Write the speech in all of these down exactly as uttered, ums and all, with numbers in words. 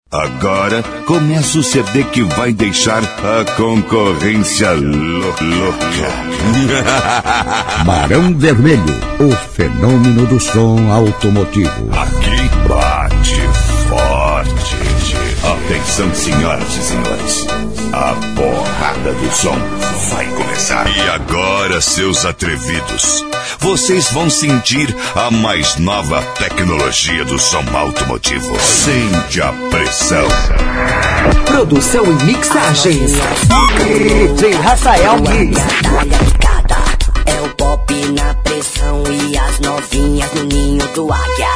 Agora começa o C D que vai deixar a concorrência louca. Barão Vermelho, o fenômeno do som automotivo. Aqui bate forte. Atenção, senhoras e senhores. A porrada do som vai começar. E agora, seus atrevidos, vocês vão sentir a mais nova tecnologia do som automotivo. Sente a pressão. Produção e mixagens. D J Rafael Mix. É o pop na pressão e as novinhas no ninho do águia.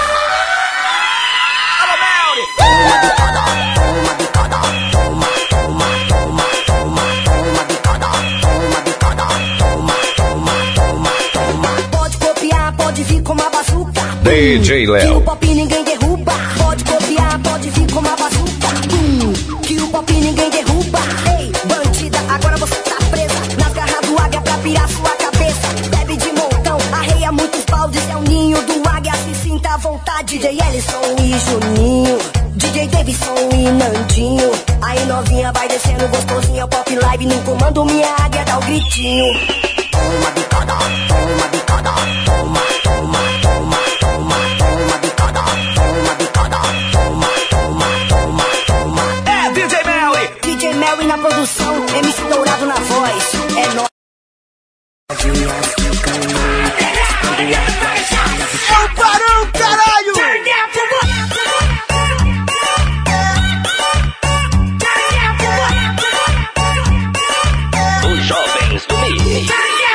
Toma bicada, toma bicada, toma, toma, toma, toma, toma bicada, toma bicada, toma, toma, toma, toma. Pode copiar, pode vir com uma bazuca. D J Léo. Que o pop ninguém derruba. Pode copiar, pode vir com uma bazuca. Hum, que o pop ninguém derruba. Ei, bandida, agora você tá presa nas garras do águia pra pirar sua cabeça. Bebe de montão, arreia muitos baldes. É o ninho do águia, se sinta à vontade. D J Ellison e Juninho, D J Davidson e Nandinho. Aí novinha vai descendo gostosinha. O pop live no comando, minha águia dá o gritinho. Toma bicada, toma bicada, toma, toma, toma, toma, toma bicada, toma bicada, toma, toma, toma, toma. É D J Melly. D J Melly na produção, M C Dourado na voz. É nóis. É o Barão, caralho! Os jovens do Mi.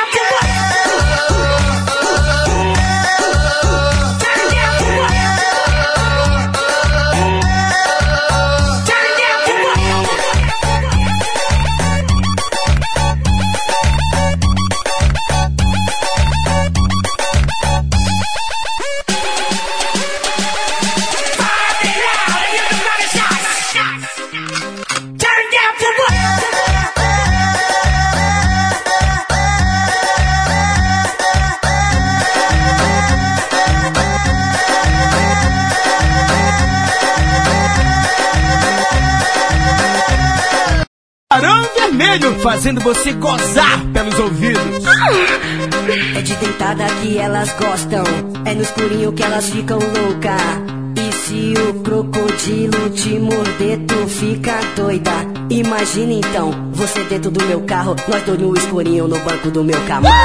Barão Vermelho, fazendo você gozar pelos ouvidos. É de deitada que elas gostam, é no escurinho que elas ficam louca. E se o crocodilo te morder, tu fica doida. Imagina então, você dentro do meu carro, nós dois no escurinho no banco do meu Camaro.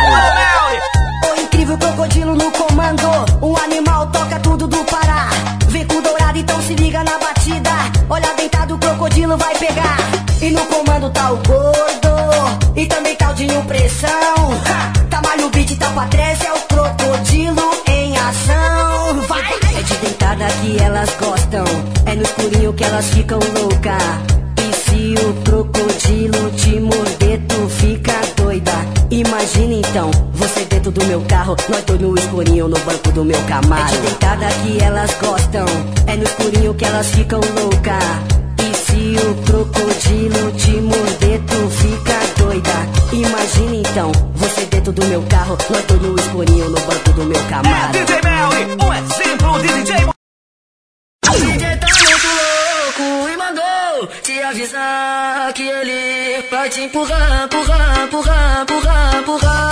O incrível crocodilo no comando, um animal toca tudo do Pará. Vem com dourado, então se liga na batida. Olha deitado, o crocodilo vai pegar. E no comando tá o gordo, e também tá o Dinho Pressão. Ha! Tamalho o beat, tá pra trás, é o crocodilo em ação. Vai! É de deitada que elas gostam, é no escurinho que elas ficam louca. E se o crocodilo te morder, tu fica doida. Imagina então, você dentro do meu carro, nós dois no escurinho no banco do meu Camaro. É de deitada que elas gostam, é no escurinho que elas ficam louca. E se o crocodilo te morder, tu fica doida. Imagina então, você dentro do meu carro, nós dois no escurinho no banco do meu Camaro. É D J Melly, um exemplo de D J. O D J tá muito louco e mandou te avisar que ele vai te empurrar, empurrar, empurrar, empurrar, empurrar.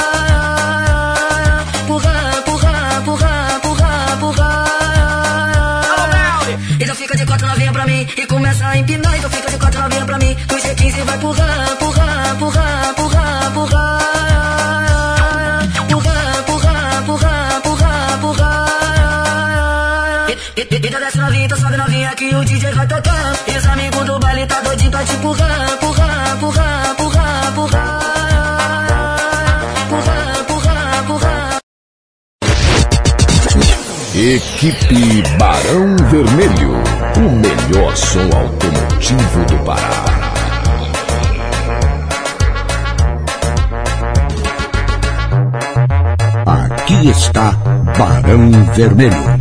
Empurrar, empurrar, empurrar, empurrar, empurrar. Então fica de quatro novinha pra mim e começa a empinar. Então fica de quatro novinha pra mim, com G quinze vai empurrar, empurrar, empurrar, empurrar, empurrar. Empurrar, empurrar, empurrar, empurrar, empurrar. Então desce novinha, então sobe novinha que o D J vai tocar. E os amigos do baile tá doidinho pra te empurrar, empurrar, empurrar, empurrar, empurrar. Empurrar, empurrar, empurrar. Equipe Barão Vermelho, o melhor som automotivo do Pará. Aqui está Barão Vermelho.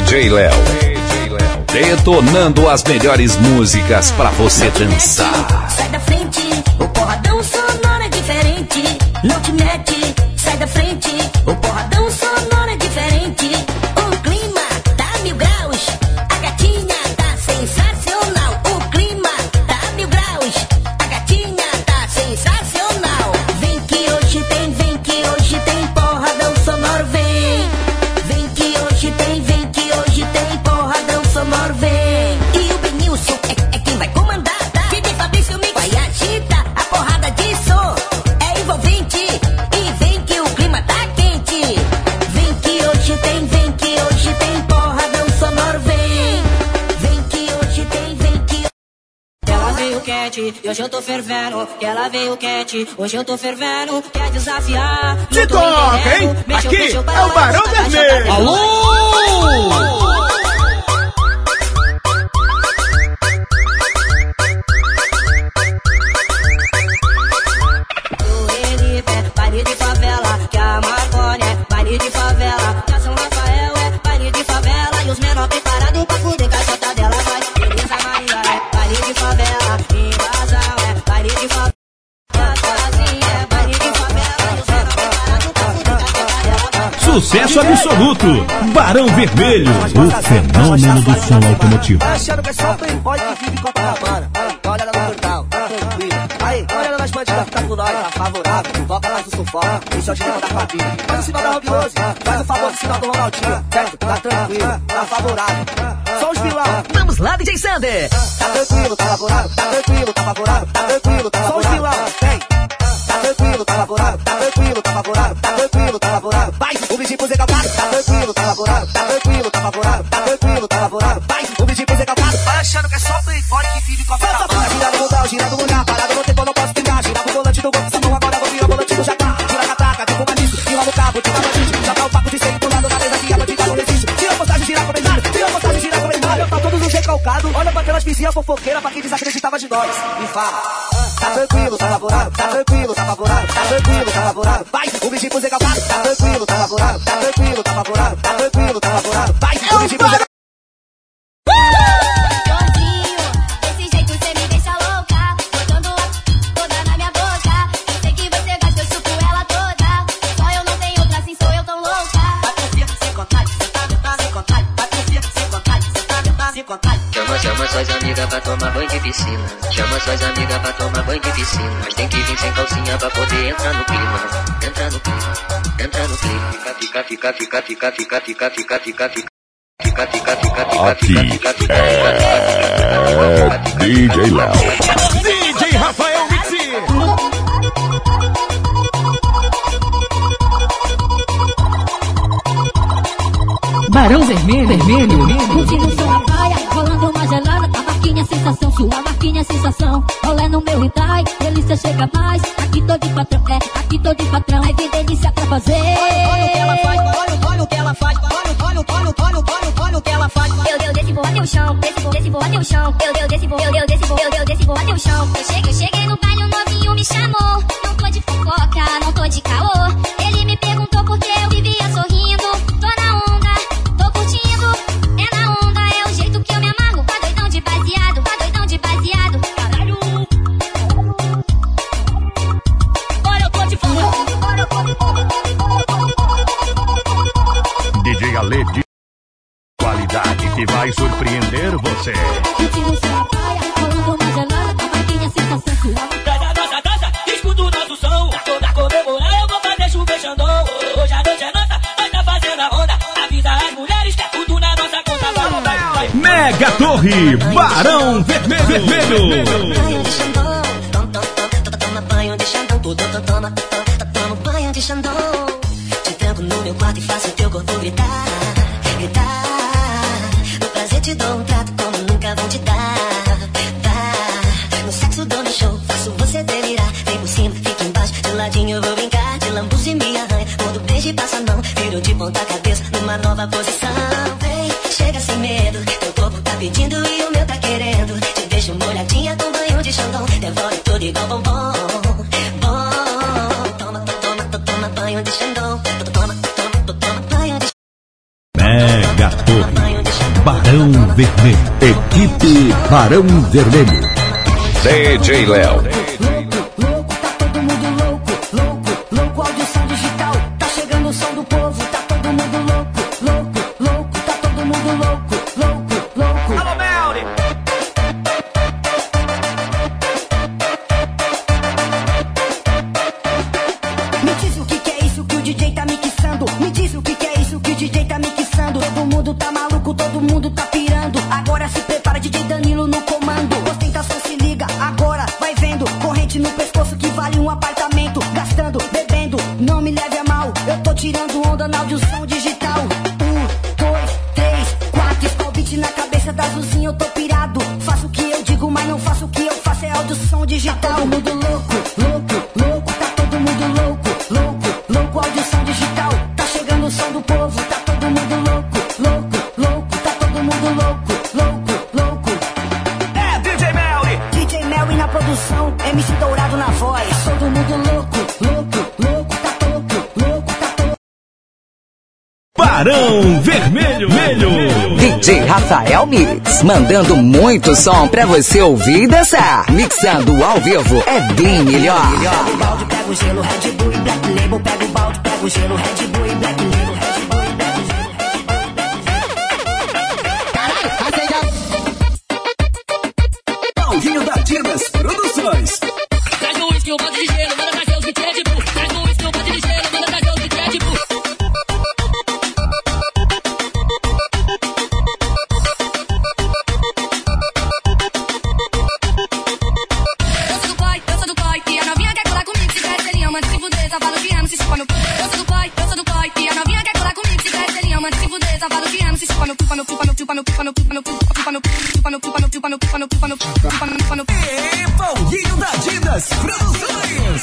J Léo. Detonando as melhores músicas pra você dançar. Sai da frente, o porradão sonoro é diferente. Não te mete, sai da frente, o porradão sonoro é diferente. O clima tá mil graus, a gatinha tá sensacional. O clima tá mil graus, a gatinha tá sensacional. Vem que hoje tem, vem que hoje tem porradão sonoro, vem. Vem que hoje tem, vem que hoje tem porradão sonoro, vem. E o Benilson é, é quem vai comandar, tá? D J Fabrício Mix vai agita a porrada de som. É envolvente e vem que o clima tá quente. Vem que hoje tem, vem que hoje tem porradão sonoro, vem. Vem que hoje tem, vem que... Ela veio quente, e hoje eu tô fervendo. Que ela veio quente, hoje eu tô fervendo. Quer desafiar, Se toca, hein? Aqui é o Barão Vermelho. Alô! Baile de favela, que a Marconi é baile de favela, que a São Rafael é baile de favela, e os menores preparados pra fuder com a chota dela. Vai, Teresa Maria é baile de favela, invasão é baile de favela, sozinha é baile de favela, e os menores preparados pra fuder com a chota dela. Vai. Sucesso absoluto, Barão Vermelho, o fenômeno do som automotivo. Tá achando que é só playboy que vive em Copacabana? Olha ela no portal, tá tranquilo. Aí, olha ela nas bandidas, tá com nós, tá favorável. Invoca mais o sufoco, esse é o direito da família. Faz o sinal da Rob Rose, faz o favor do sinal do Ronaldinho. Certo, tá tranquilo, tá favorável. Só os vilão. Vamos lá, D J Sander. Tá tranquilo, tá favorável, tá tranquilo, tá favorável, tá tranquilo, tá favorável. Só os vilão, vem. Tá tranquilo, tá favorável, tá tranquilo, tá favorável, tá tranquilo, tá favorável. Vai, o bichinho pro Zé Calcado. Tá tranquilo, tá favorável, tá tranquilo, tá favorável, tá tranquilo, tá favorável. Vai, o bichinho pro Zé Calcado. Vai achando que é só playboy que vive com a Copacabana. Gira do mundão, gira do lugar, parado no tempo, não posso ficar. Gira pro volante do gol, Simão, agora vou virar volante do Jacá. Gira a catraca, tipo maniço, enrola o cabo, tira a bandite. Já tá o papo de ser empurrado na mesa que a bandida não resiste. Tira a postagem, gira comentário, tira a postagem, gira comentário. Tá todos os recalcados, olha pra aquelas vizinhas fofoqueiras, pra quem desacreditava de nós. E fala, tá tranquilo, tá favorável, tá tranquilo, tá favorável, tá tranquilo, tá favorável. Vai, o bichinho pro Zé Calcado. Tá tranquilo, tá favorável, tá tranquilo, tá favorável, tá tranquilo, tá favorável. Vai, o bichinho pro Zé Calcado. Desse jeito cê me deixa louca, botando a toda na minha boca. Eu sei que você gosta, eu chupo ela toda. Só eu não tenho outra, assim sou eu tão louca. Patrícia, sem contar, cê tá metade, sem contar. Patrícia, sem contar, cê tá metade, sem contar. Chama, chama suas amigas pra tomar banho de piscina. Chama suas amigas pra tomar banho de piscina. Mas tem que vir sem calcinha pra poder entrar no clima. Entra no clima, entra no clima. Fica, fica, fica, fica, fica, fica, fica, fica, fica. Fica, fica, fica, fica, Aqui fica, fica, fica, é D J Léo. D J Rafael Mixi. Barão Vermelho, Vermelho. Curtindo som na praia, rolando uma gelada. A marquinha sensação, sua marquinha sensação. Rolê no meu Itai, delícia chega mais. Aqui tô de patrão, é, aqui tô de patrão. Aí vem delícia pra fazer. Olha o que ela faz, olha, olha o que ela faz. Olha, olha, olha, olha, olha, olha o que ela faz. Eu deu desse vou até o chão, desse vou, desse vou até o chão. Eu deu desse vou, eu deu desse vou, eu deu desse vou até o chão. Eu cheguei, eu cheguei no baile, o novinho me chamou. Não tô de fofoca, não tô de caô. Ele me perguntou por que eu vivia sorrindo. Tô na onda, tô curtindo. É na onda, é o jeito que eu me amarro. Tá doidão de baseado, tá doidão de baseado. Caralho. Bora, eu tô de fogo. Bora, eu tô de fogo. D J Ale de qualidade que vai surpreender você. Curtindo som na praia, rolando uma gelada. A marquinha sensação, sua Dança, dança, dança, escuta o nosso som. Toda comemorar eu vou fazer chover Xandão. Hoje a noite é nossa, nós tá fazendo a onda. Avisa as mulheres que é tudo na nossa conta. Vai, vai, vai. Mega Torre, Barão Vermelho. Vermelho. Banho de Xandão, tom, tom, tom, toma banho de Xandão, tudo, tom, toma, toma banho de Xandão. Te tranco no meu quarto e faço teu corpo gritar, gritar. No prazer te dou um trato como nunca vão te dar, dar. No sexo dou no show, faço você delirar. Vem por cima, fica embaixo, de ladinho eu vou brincar. De lambuja e me arranha, quando beijo e passa a mão. Viro de ponta cabeça numa nova posição. Vem, chega sem medo, teu corpo tá pedindo e o meu tá querendo. Te deixo molhadinha com banho de Xandão. Devolve tudo igual bombom, bom. Toma, toma, toma banho de Xandão. Toma, toma, toma banho de Mega Torre. Vermelho. Equipe Barão Vermelho. D J Léo. Barão Vermelho. D J Rafael Mix, mandando muito som pra você ouvir e dançar. Mixando ao vivo é bem melhor. Pega o balde, pega o gelo, Red Bull e Black Label. Pega o balde, pega o gelo, Red Bull e Black Label. Red Bull e Black Label. Caralho, acende a... Paulinho da Dinas Produções. Traz no whisky, o balde de gelo, manda trazer os que Red Bull. Traz no whisky, o balde de gelo, manda trazer os que Red Bull. E Paulinho da Dinas Produções.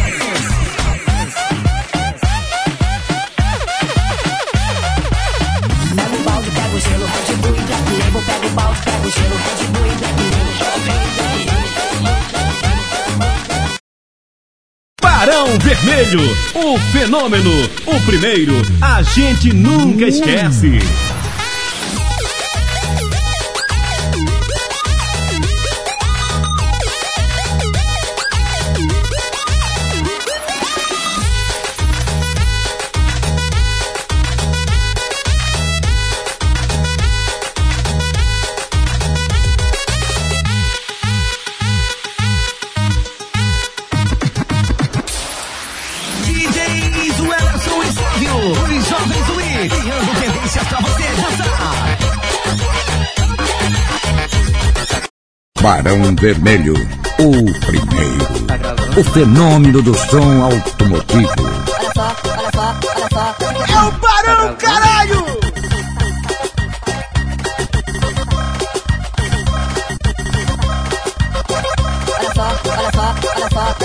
Pega o balde, pega o gelo, Red Bull e Black Label. Pega o balde, pega o gelo, Red Bull e Black Label. Barão Vermelho, o fenômeno, o primeiro, a gente nunca esquece. Os jovens Wii, criando tendências pra você dançar. Barão Vermelho, o primeiro. O fenômeno do som automotivo. Olha só, olha só, olha só. É o Barão, caralho! Olha só, olha só, olha só.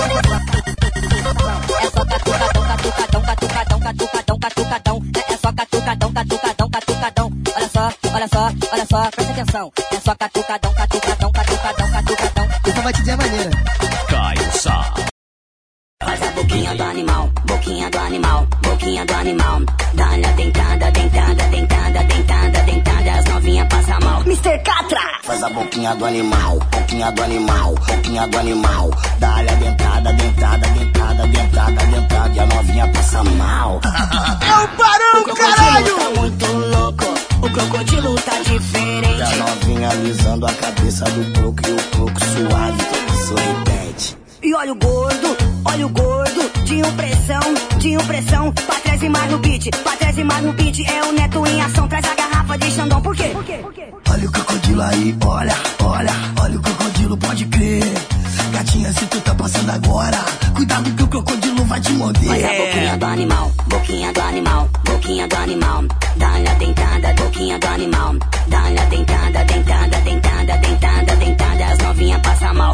É só catucadão, catucadão, catucadão, catucadão, catucadão. É só catucadão, catucadão, catucadão. Olha só, olha só, olha só, presta atenção. É só catucadão, catucadão, catucadão, catucadão. Essa batidinha é maneira. Caio Sá. Faz a boquinha do animal, boquinha do animal, boquinha do animal. Dá-lhe a dentada, dentada, dentada, dentada, dentada. As novinhas passam mal. mister Catra! Faz a boquinha do animal, boquinha do animal, boquinha do animal. Dá-lhe a dentada, dentada, dentada, dentada, dentada. E a novinha passa mal. É o Barão, caralho! O crocodilo tá muito louco, o crocodilo tá diferente. E a novinha alisando a cabeça do croco e o croco suave, todo sorridente. E olha o gordo, olha o gordo, de impressão, de impressão. Pra trás e mais no beat, pra trás e mais no beat. É o Neto em ação, traz a garrafa de Xandão. Por quê? Por quê? Por quê? Olha o crocodilo aí, olha, olha, olha o crocodilo, pode crer. Gatinha, se tu tá passando agora, cuidado que o crocodilo vai te morder. Faz a boquinha do animal, boquinha do animal, boquinha do animal. Dá-lhe a dentada, boquinha do animal. Dá-lhe a dentada, dentada, dentada, dentada, dentada. As novinhas passam mal.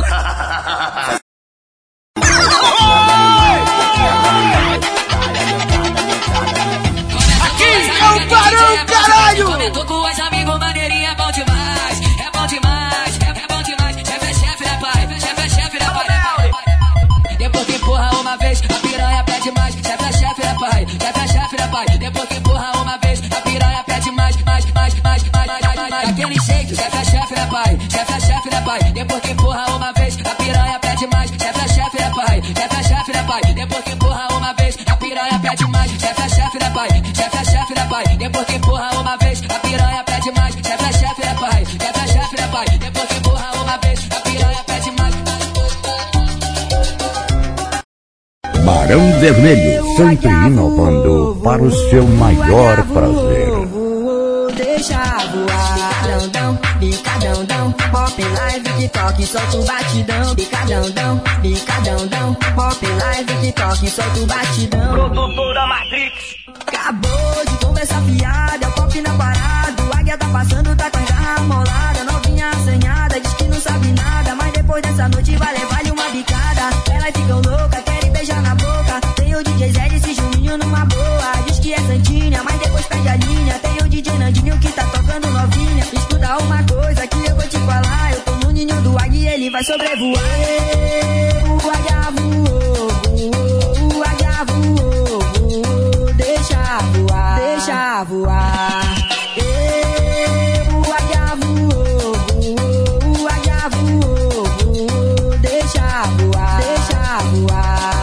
Aqui é o Barão, caralho! Comentou com os amigos, maneirinha é bom demais. É bom demais, é, é bom demais. Chefe é chefe, né, pai? Chefe é chefe, né, pai? Depois que empurra uma vez, a piranha pede mais. Chefe é chefe, né, pai? Chefe é chefe, né, pai? Depois que empurra uma vez, a piranha pede mais, mais, mais, mais, mais, mais, mais. Daquele jeito, Chefe é chefe, né pai? Chefe é chefe, né pai? Depois que empurra uma vez, a piranha pede mais. Chefe é chefe, né pai? Chefe é chefe, né pai? Depois que empurra uma vez, a piranha pede mais. Chefe é chefe, né pai? Chefe é chefe, né pai? Depois que empurra uma vez, a piranha pede mais. Chefe é chefe, né pai? Chefe é chefe, né pai? Depois que empurra uma vez, a piranha pede mais. Barão Vermelho, sempre inovando para o seu maior prazer. Deixa voar, bicadão, bicadão, pop live, TikTok, solta o batidão, bicadão, bicadão, pop live, TikTok, solta o batidão. Produtora Matrix. Acabou de conversar fiada, é o pop na parada, o águia tá passando, tá com a garra molada, novinha assanhada, diz que não sabe nada, mas depois dessa noite vai levar-lhe uma bicada. Elas ficam loucas, querem beijar na boca, tem o D J Zé desse Juninho numa boa, diz que é santinha, mas depois perde a linha, tem o D J Nandinho que tá tocando novinha. Escuta uma coisa que eu vou te falar, eu tô no ninho do águia e ele vai sobrevoar. O águia voou, voou, o águia voou, voou, deixa voar, deixa voar. O águia voou, voou, o águia voou, voou, deixa voar, deixa voar.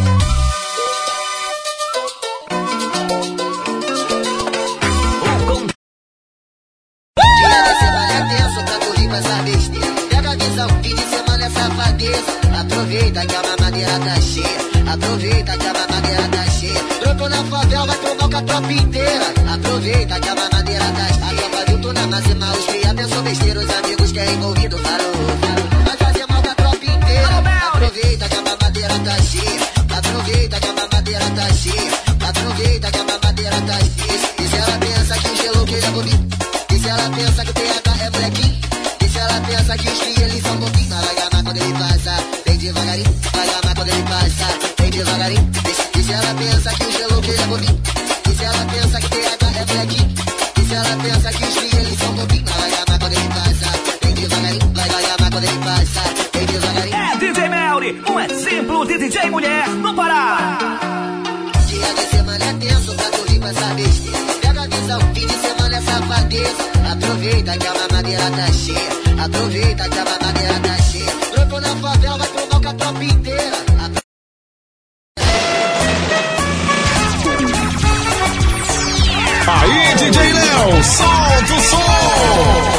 Dia da semana é tenso pra tu rir com essa besteira. Pega a visão, fim de semana é safadeza. Aproveita que a mamadeira tá cheia. Aproveita que a mamadeira tá cheia. Brotou na favela, vai tomar com a tropa inteira. Aproveita que a mamadeira tá cheia. A tropa viu tu na máxima, os cria pensou besteira. Os amigos que é envolvido falou, falou. Vai fazer mal com a tropa inteira. Aproveita que a mamadeira tá cheia. Aproveita que a mamadeira tá cheia. Aproveita que a mamadeira tá cheia. E se ela pensa que o gelo que ele é bonito? E se ela pensa que o P H é molequinho? E se ela pensa que os cria eles são bobinhos? Vai gamar quando ele passa, bem devagarinho. Vai gamar quando ele passa, bem devagarinho. E se ela pensa que o gelo que ele é bobinho? E se ela pensa que o P H é molequinho? E se ela pensa que os cria eles são bobinhos? Vai gamar quando ele passa, bem devagarinho. Vai gamar quando ele passa, bem devagarinho. É D J Melry, um exemplo de D J mulher no Pará. Dia de semana é tenso pra tu rir com essa besteira. Pega a visão, fim de semana é safadeza. Aproveita que a mamadeira tá cheia. Aproveita que a mamadeira tá cheia. Brotou na favela, vai tomar com a tropa inteira. Aí, D J Léo, solta o som!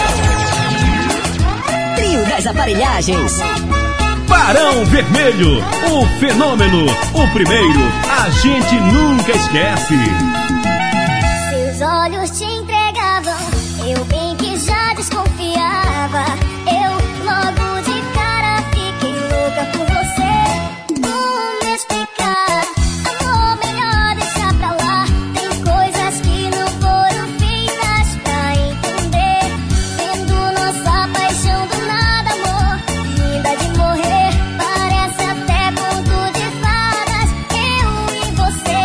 Trio das aparelhagens. Barão Vermelho, o fenômeno, o primeiro, a gente nunca esquece. Seus olhos te entregavam, eu bem que já desconfiava. Eu logo de cara fiquei louca por você. Como explicar? Amor, melhor deixar pra lá. Tem coisas que não foram feitas pra entender. Vendo nossa paixão do nada, amor, linda de morrer. Parece até conto de fadas, eu e você.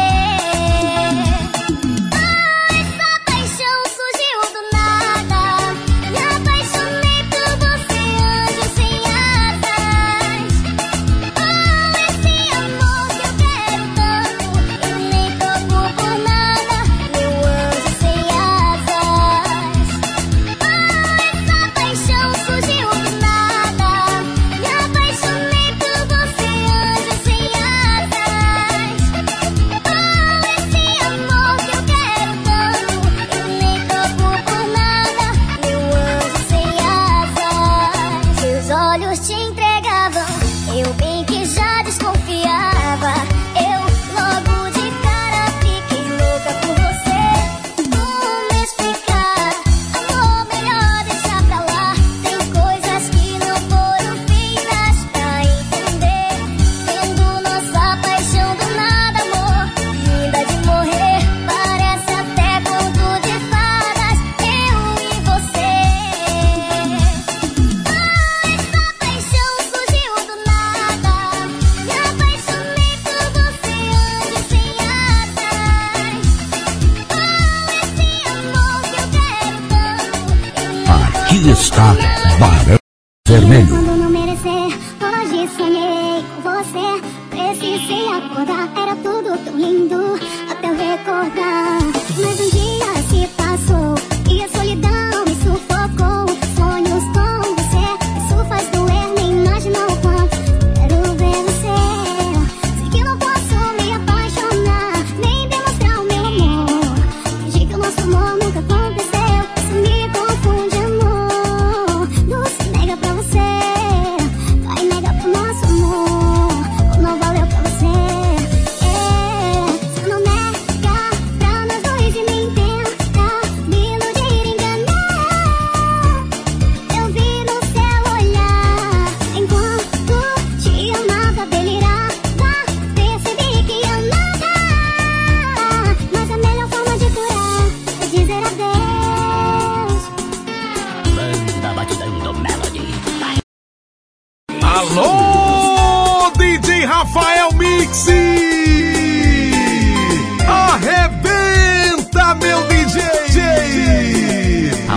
Ah, essa paixão surgiu do nada. Me apaixonei por você, anjo sem asas. Ah, esse amor que eu quero tanto, eu nem troco por nada, meu anjo sem asas. Ah, essa paixão surgiu do nada. Me apaixonei por você, anjo sem asas. Ah, esse amor que eu quero tanto, eu nem troco por nada, meu anjo sem asas. Seus olhos te entregavam, eu bem que já desconfiava. Eu logo de cara fiquei louca por você. Como explicar? Amor, melhor deixar pra lá. Tem coisas que não foram feitas pra entender. Vendo nossa paixão do nada, amor, linda de morrer. Parece até conto de fadas, eu e você. Ah, essa paixão surgiu do nada. Me apaixonei por você, anjo sem asas. Ah, esse amor que eu quero tanto. Aqui está Barão Vermelho. Quando não merecer, hoje sonhei com você. Precisei acordar, era tudo tão lindo até eu recordar. Mas um dia se passou e a solidão me sufocou.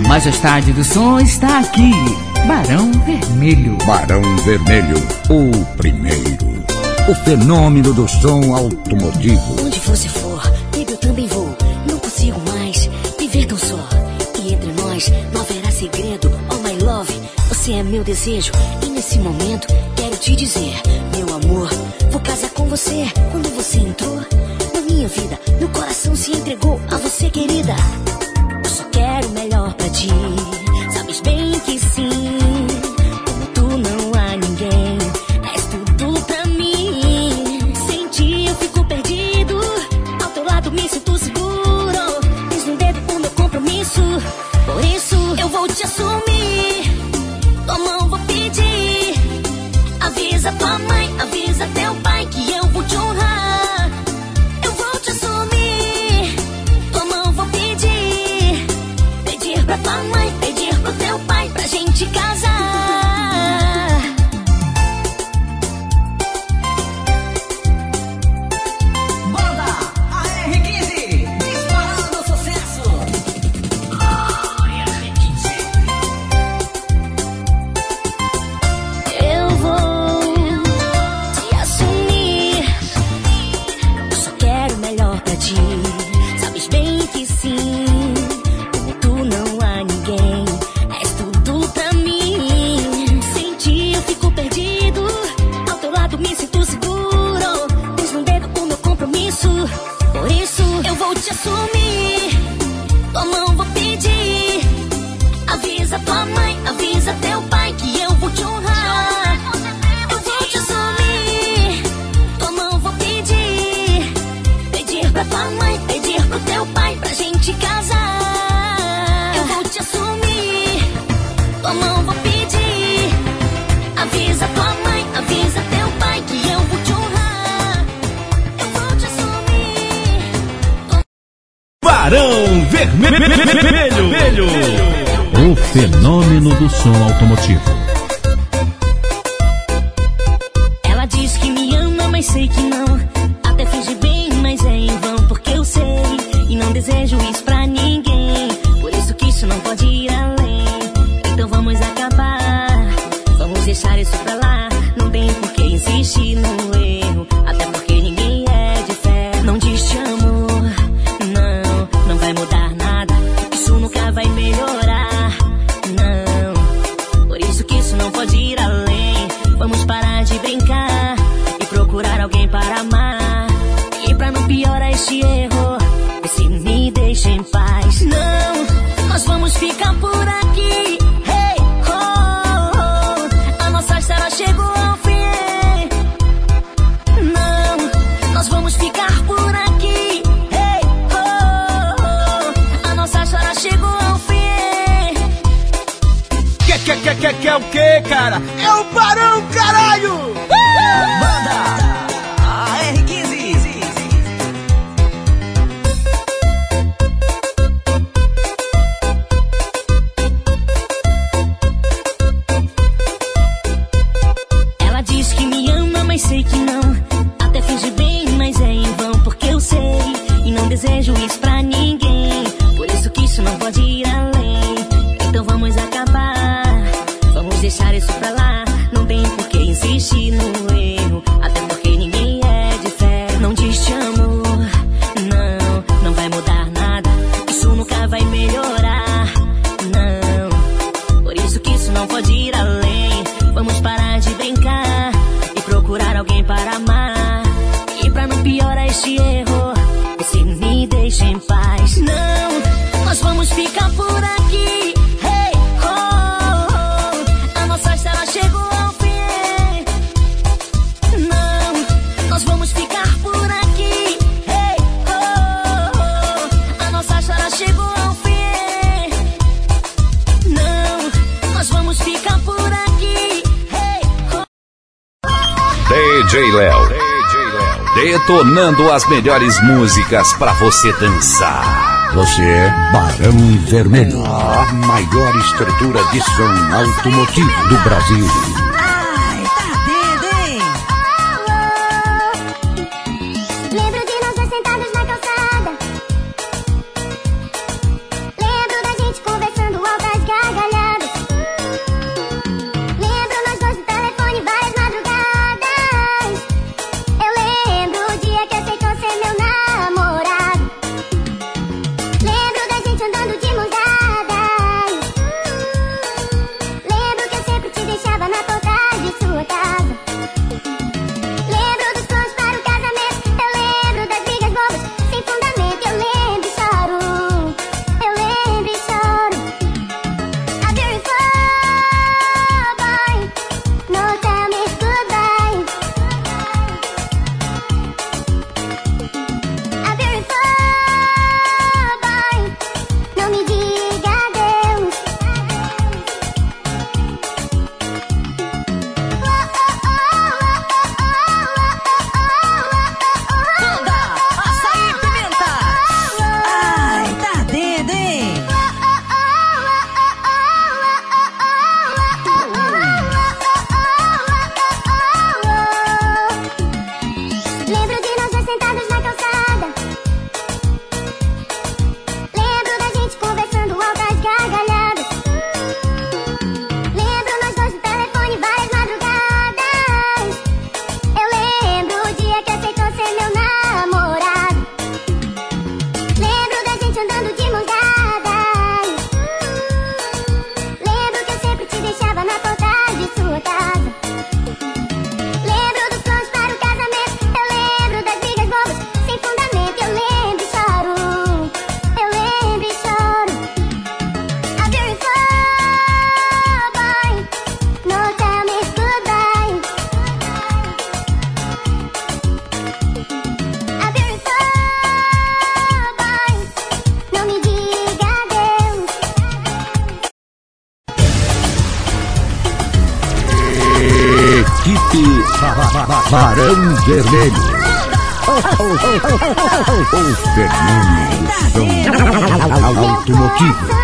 Majestade do som está aqui. Barão Vermelho. Barão Vermelho, o primeiro. O fenômeno do som automotivo. Onde você for, baby, eu também vou. Não consigo mais viver tão só. E entre nós não haverá segredo. Oh my love, você é meu desejo. E nesse momento quero te dizer, meu amor, vou casar com você. Quando você entrou na minha vida, meu coração se entregou a você, querida. Eu só quero o melhor pra ti. Sabes bem que sim. Como tu não há ninguém. És tudo pra mim. Sem ti eu fico perdido. Ao teu lado me sinto seguro. Diz no dedo o meu compromisso. Por isso eu vou te assumir. Tua mão vou pedir. Avisa tua mãe, avisa teu pai que eu vou te honrar. Eu vou te assumir. Tua mão vou pedir. Pedir pra tua mãe, pedir pro teu pai pra gente casar. Banda A R quinze, disparando sucesso. A R quinze. Eu vou te assumir. Eu só quero o melhor pra ti. Sabes bem que sim. Como tu não há ninguém. És tudo pra mim. Sem ti eu fico perdido. Ao teu lado me sinto seguro. Diz no dedo o meu compromisso. Por isso eu vou te assumir. Tua mão vou pedir. Avisa tua mãe, avisa teu pai que eu vou te honrar. Eu vou te assumir. Tua mão vou pedir. Pedir pra tua mãe, pedir pro teu pai pra gente casar. Eu vou te assumir. Tua mão vou pedir. Avisa tua mãe, avisa teu pai que eu vou te honrar. Eu vou te assumir. Barão Vermelho. O fenômeno do som automotivo. Ela diz que me ama, mas sei que não. Até finge bem, mas é em vão. Porque eu sei e não desejo isso pra ninguém. Por isso que isso não pode ir além. Então vamos acabar. Vamos deixar isso pra lá. Não tem por que insistir no erro. Até porque ninguém é de fé. Não diz te amo. Não, não vai mudar nada. Isso nunca vai melhorar. Não, por isso que isso não pode ir além. Vamos parar de brincar e procurar alguém para amar. E pra não piorar este erro, vê se me deixa em paz. Não, nós vamos ficar por aqui. Hey, oh, oh, a nossa história chegou ao fim. Não, nós vamos ficar por aqui. Hey, oh, oh, a nossa história chegou ao fim. Quer, quer, quer, quer, quer o quê, cara? É o Barão, caralho! Banda A R quinze. Ela diz que me ama, mas sei que não. Até finge bem, mas é em vão. Porque eu sei e não desejo isso pra ninguém. Por isso que isso não pode ir além. Então vamos acabar. Vamos deixar isso pra lá. Não tem por que insistir no erro. Até porque ninguém é de fé. Não diz te amo. Não, não vai mudar nada. Isso nunca vai melhorar. Não, por isso que isso não pode ir além. Vamos parar de brincar e procurar alguém para amar. E pra não piorar este erro, vê se me deixa em paz. Não, nós vamos ficar por aqui. Hey, oh, oh, a nossa história chegou ao fim. Não, nós vamos ficar por aqui. Hey, oh, oh, a nossa história chegou ao fim. Não, nós vamos ficar por aqui. Hey, oh. D J Léo. Detonando as melhores músicas pra você dançar. Você é Barão Vermelho, a maior estrutura de som automotivo do Brasil. Ai, tá doido, hein? Lembro de nós dois sentados na calçada. Lembro da gente conversando alto Barão Vermelho. O fenômeno do som automotivo.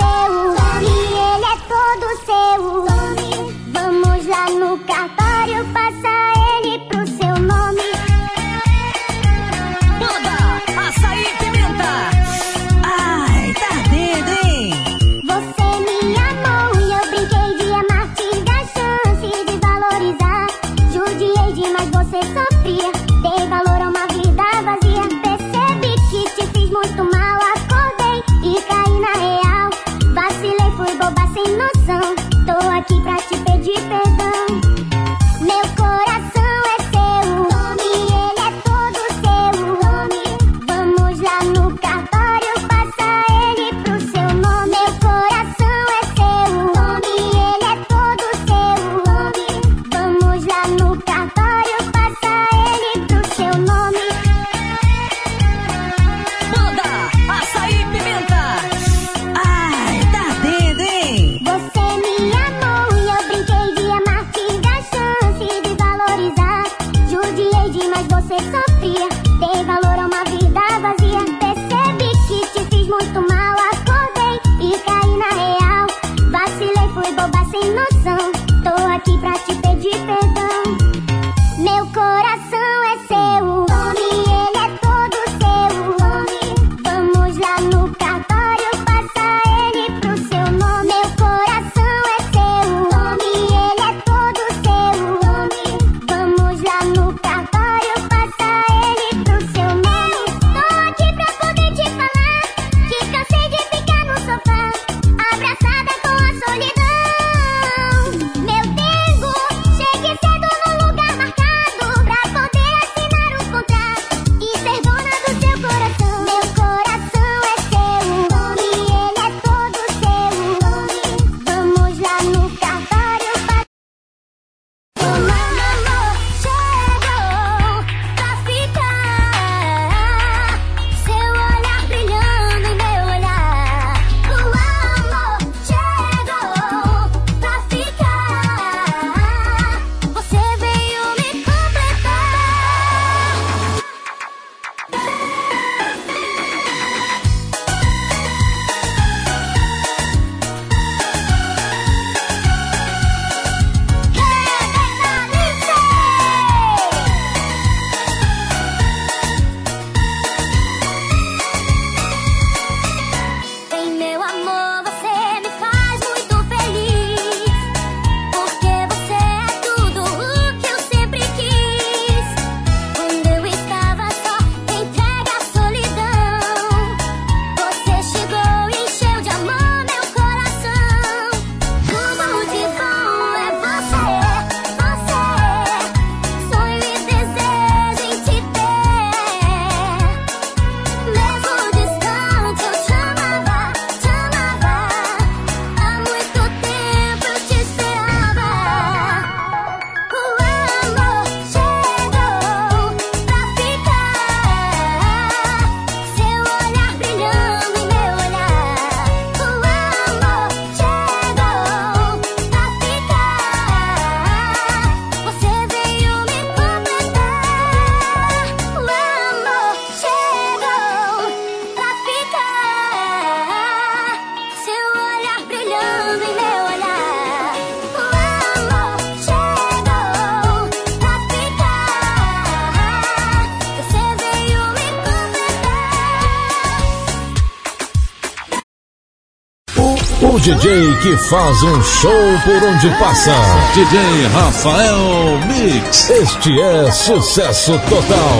O D J que faz um show por onde passa. D J Rafael Mix. Este é sucesso total.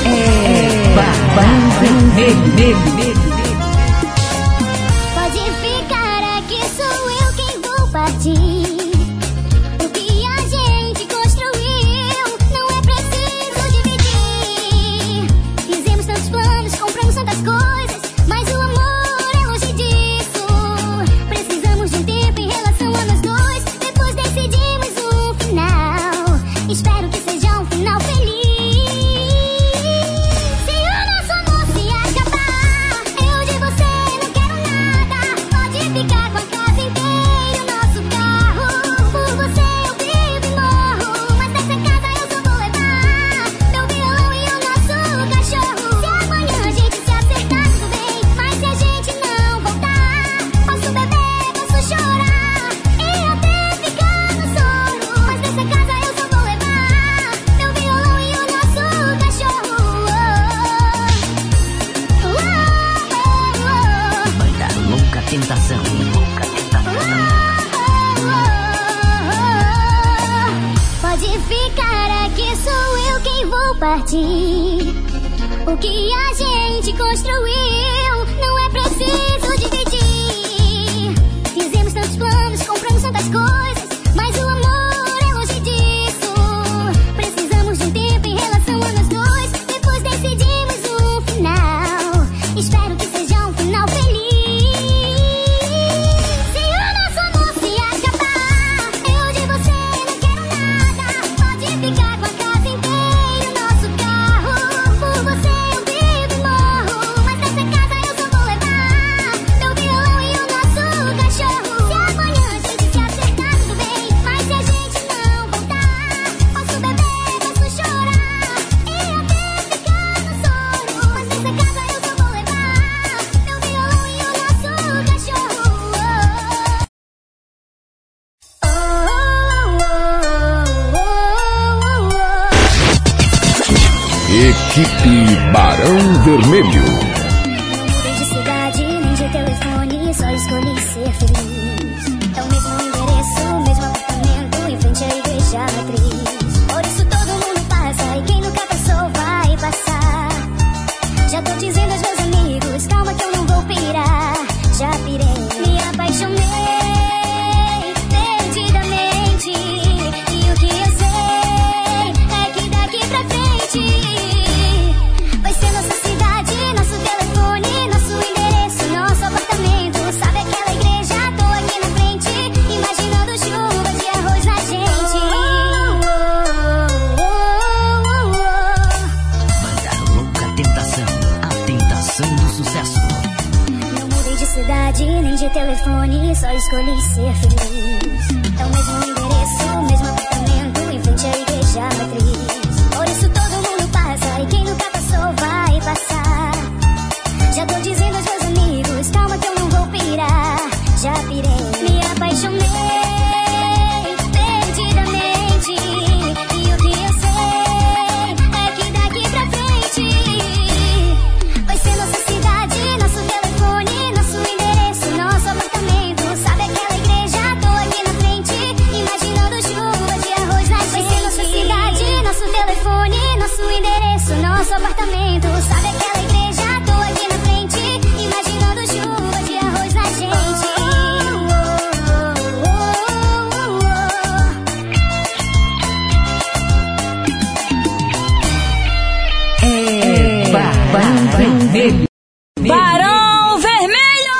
É Barão Vermelho. Pode ficar aqui, sou eu quem vou partir. O que a gente construiu não é preciso dividir. Fizemos tantos planos, compramos tantas coisas, mas o amor é longe disso. Precisamos de um tempo em relação a nós dois, depois decidimos um final. Espero que seja um final feliz. Se o nosso amor se acabar, eu tentação, louca tentação. Pode ficar aqui, sou eu quem vou partir. O que a gente construiu não é preciso dividir. Fizemos tantos planos, compramos tantas coisas, mas o amor é longe disso. Precisamos de um tempo em relação a nós dois, depois decidimos um final. Espero que seja um final feliz. Se o nosso amor se acabar, eu de você não quero nada. Pode ficar com a casa inteira, o nosso carro. Por você eu vivo e morro, mas nessa casa eu só vou levar meu violão e o nosso cachorro. Se amanhã a gente se acertar, tudo bem, mas se a gente não voltar, posso beber, posso chorar e até ficar no sono, mas nessa casa eu só vou levar meu violão e o nosso cachorro. Equipe Barão Vermelho. Não mudei de cidade, nem de telefone, só escolhi ser feliz. É o mesmo endereço, o mesmo apartamento, em frente à igreja matriz. Por isso todo mundo passa, e quem nunca passou vai passar. Já tô dizendo aos meus amigos, calma que eu não vou pirar. Já pirei, me apaixonei perdidamente. E o que eu sei é que daqui pra frente vai ser nossa cidade, nosso telefone, nosso endereço, nosso apartamento. Sabe aquela igreja? Tô aqui na frente, imaginando chuva de arroz na gente. Banda Louca Tentação, a tentação do sucesso. Não mudei de cidade, nem de telefone, só escolhi ser feliz. É o mesmo endereço, o mesmo apartamento, em frente à igreja matriz. Por isso todo mundo passa, e quem nunca passou vai passar. Já tô dizendo aos meus amigos, calma que eu não vou pirar. Já pirei, me apaixonei perdidamente. E o que eu sei é que daqui pra frente vai ser nossa cidade, nosso telefone, nosso endereço, nosso apartamento. Sabe aquela igreja? Tô aqui na frente, imaginando chuva de arroz na gente. Vai ser nossa cidade, nosso telefone, nosso endereço, nosso apartamento. Sabe aquela igreja? Tô aqui na frente, imaginando chuva de arroz na gente. É Barão Vermelho. Barão Vermelho!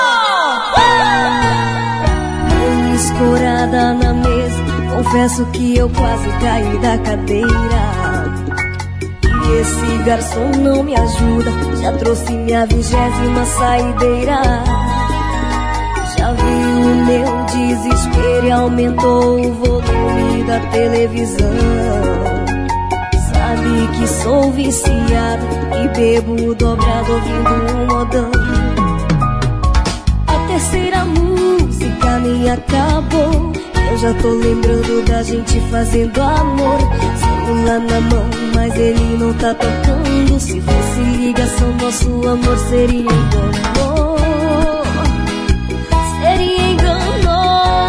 Escorada na mesa, confesso que eu quase caí da cadeira. E esse garçom não me ajuda, já trouxe minha vigésima saideira. Já viu o meu desespero e aumentou o volume da televisão. Sabe que sou viciada e bebo dobrado ouvindo um modão. A terceira música nem acabou, eu já tô lembrando da gente fazendo amor. Celular na mão, mas ele não tá tocando. Se fosse ligação, nosso amor seria engano. Seria engano.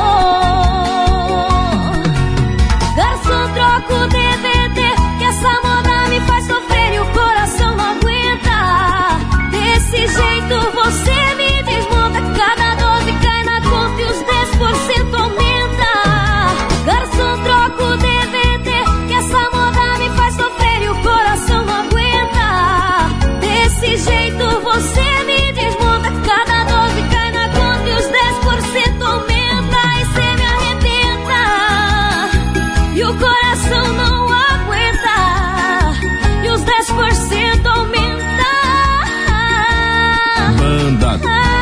Garçom, troca o D V D, que essa moda me faz sofrer e o coração não aguenta. Desse jeito você me desmonta, cada doze cai na conta e os dez por cento aumenta. Garçom, troca o D V D, que essa moda me faz sofrer e o coração não aguenta. Desse jeito você me desmonta, cada doze cai na conta e os dez por cento aumenta. E cê me arrebenta e o coração não aguenta, e os dez por cento aumenta. Banda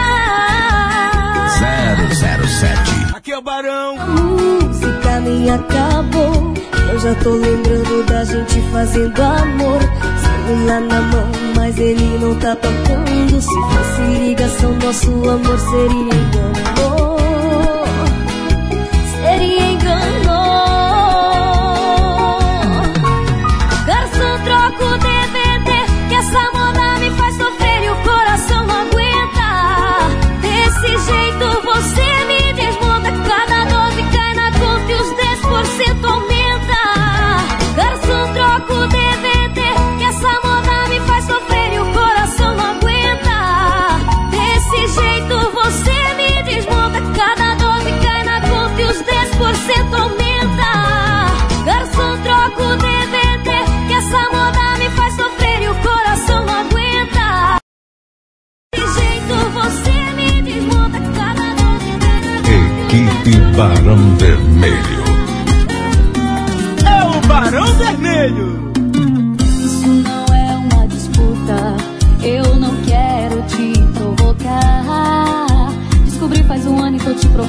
zero zero sete. Aqui é o Barão. A música nem acabou, eu já tô lembrando da gente fazendo amor. Celular na mão, mas ele não tá tocando. Se fosse ligação, nosso amor seria engano. Seria engano. Garçom, troca o D V D, que essa moda me faz sofrer e o coração não aguenta. Desse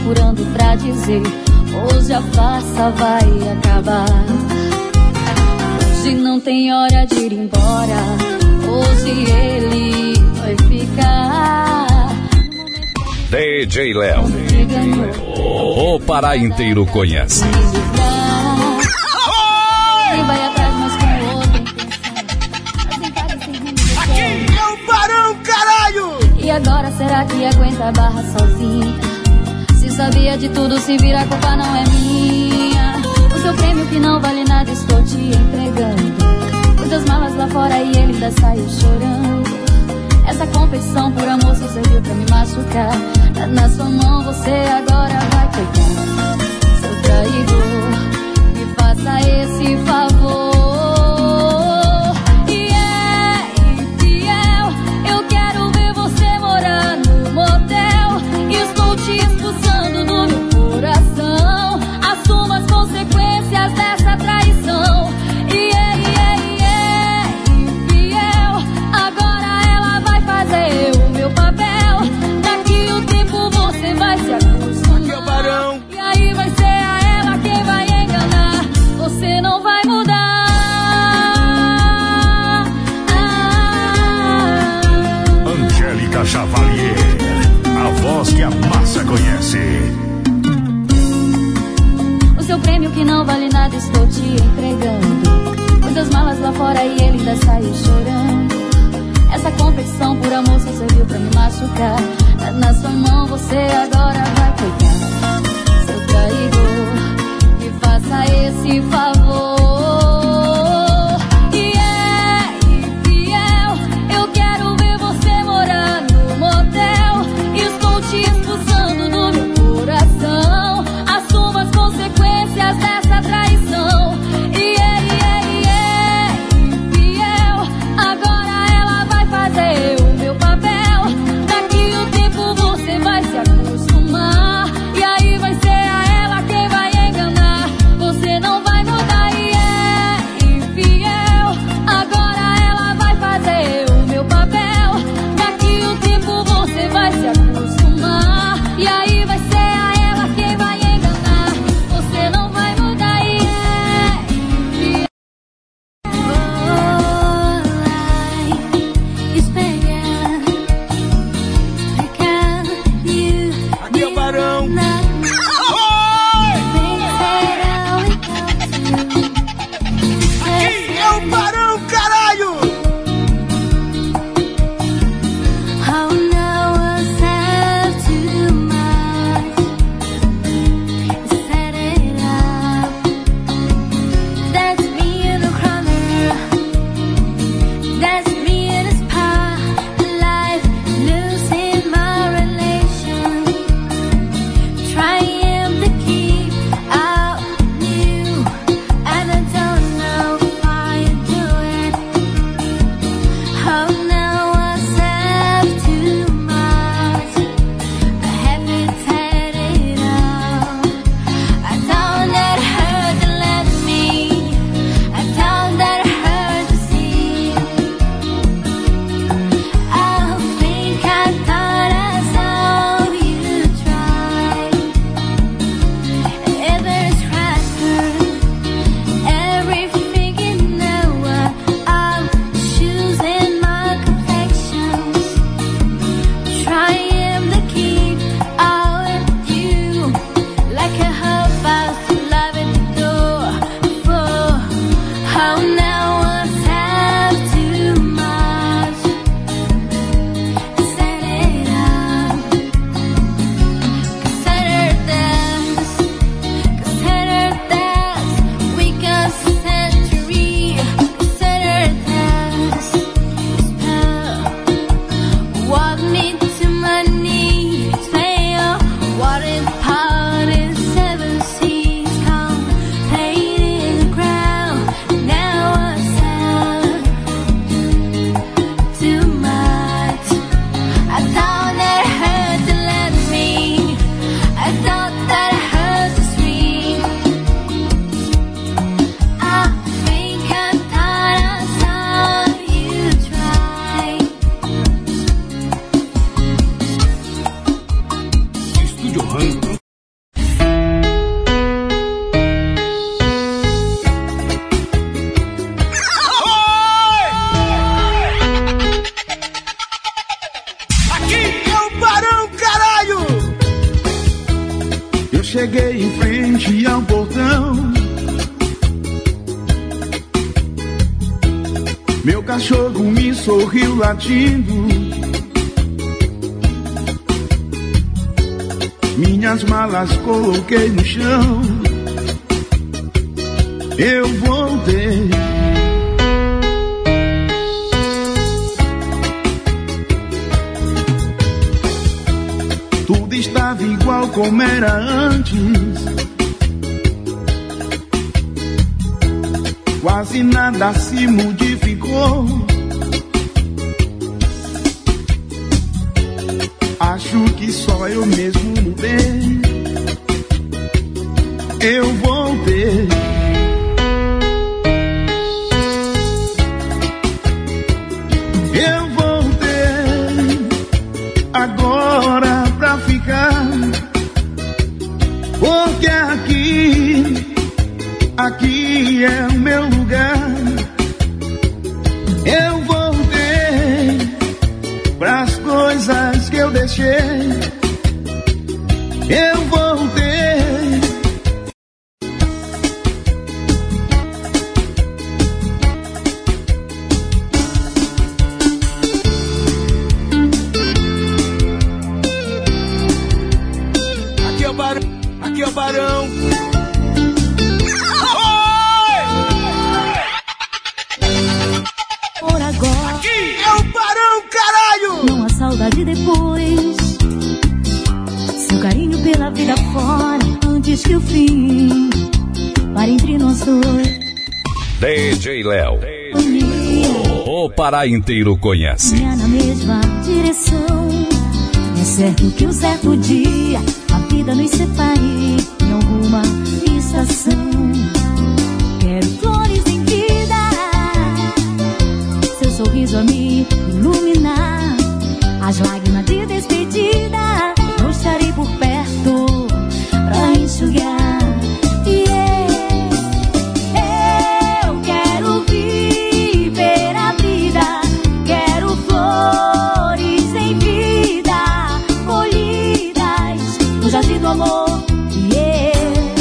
procurando pra dizer: hoje a farsa vai acabar. Hoje não tem hora de ir embora, hoje ele vai ficar. D J Léo, o Pará inteiro conhece. Ele vai atrás, mas com outra intenção. Aqui é o Barão, caralho! E agora será que aguenta a barra sozinho? Se sabia de tudo, se vira, a culpa não é minha. O seu prêmio que não vale nada estou te entregando. Pus as malas lá fora e ele ainda saiu chorando. Essa competição por amor só serviu pra me machucar. Tá na sua mão, você agora vai pegar. Seu traidor, me faça esse favor. E é infiel, eu quero ver você morar no motel. Estou te expulsando do meu coração. Assuma as consequências dessa traição. E é, e é, e é infiel, agora ela vai fazer o meu papel. Daqui o tempo você vai se acostumar. E aí vai ser a ela quem vai enganar. Você não vai mudar. Ah. Angélica Chavalier, a voz que a massa conhece. O seu prêmio que não vale nada estou te entregando. Pus as malas lá fora e ele ainda saiu chorando. Essa competição por amor só serviu pra me machucar. Tá na sua mão, você agora vai pegar. Seu traidor, me faça esse favor. E é infiel, eu quero ver você morar no motel. Estou te expulsando do meu coração. Assuma as consequências dessa traição. E é, e é, e é infiel, agora ela vai fazer o meu papel. Daqui o tempo você vai se acostumar. cheguei em frente ao portão. Meu cachorro me sorriu latindo. Minhas malas coloquei no chão. Eu voltei. Tudo estava igual como era antes. Quase nada se modificou. Acho que só eu mesmo mudei. Eu voltei. Eu voltei agora pra ficar. Porque aqui, aqui é o meu lugar. Eu voltei pras coisas que eu deixei. Eu voltei. Aqui é o Barão. Aqui é o Barão. Por agora. Aqui é o Barão, caralho! Não há saudade depois. Seu carinho pela vida fora, antes que o fim pare entre nós dois. D J Léo. O Pará inteiro conhece. Caminhar na mesma direção. É certo que um certo dia a vida nos separe em alguma estação. Quero flores em vida, seu sorriso a me iluminar. As lágrimas de despedida não estarei por perto pra enxugar. Yeah. Eu quero viver a vida, quero flores em vida, colhidas no jardim do amor. Yeah.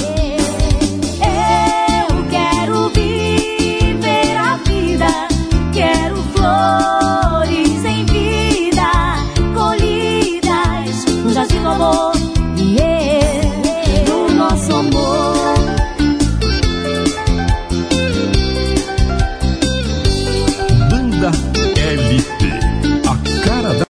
Eu quero viver a vida, quero flores em vida, colhidas no jardim do amor. Yeah. No nosso amor. Banda L T, a cara da...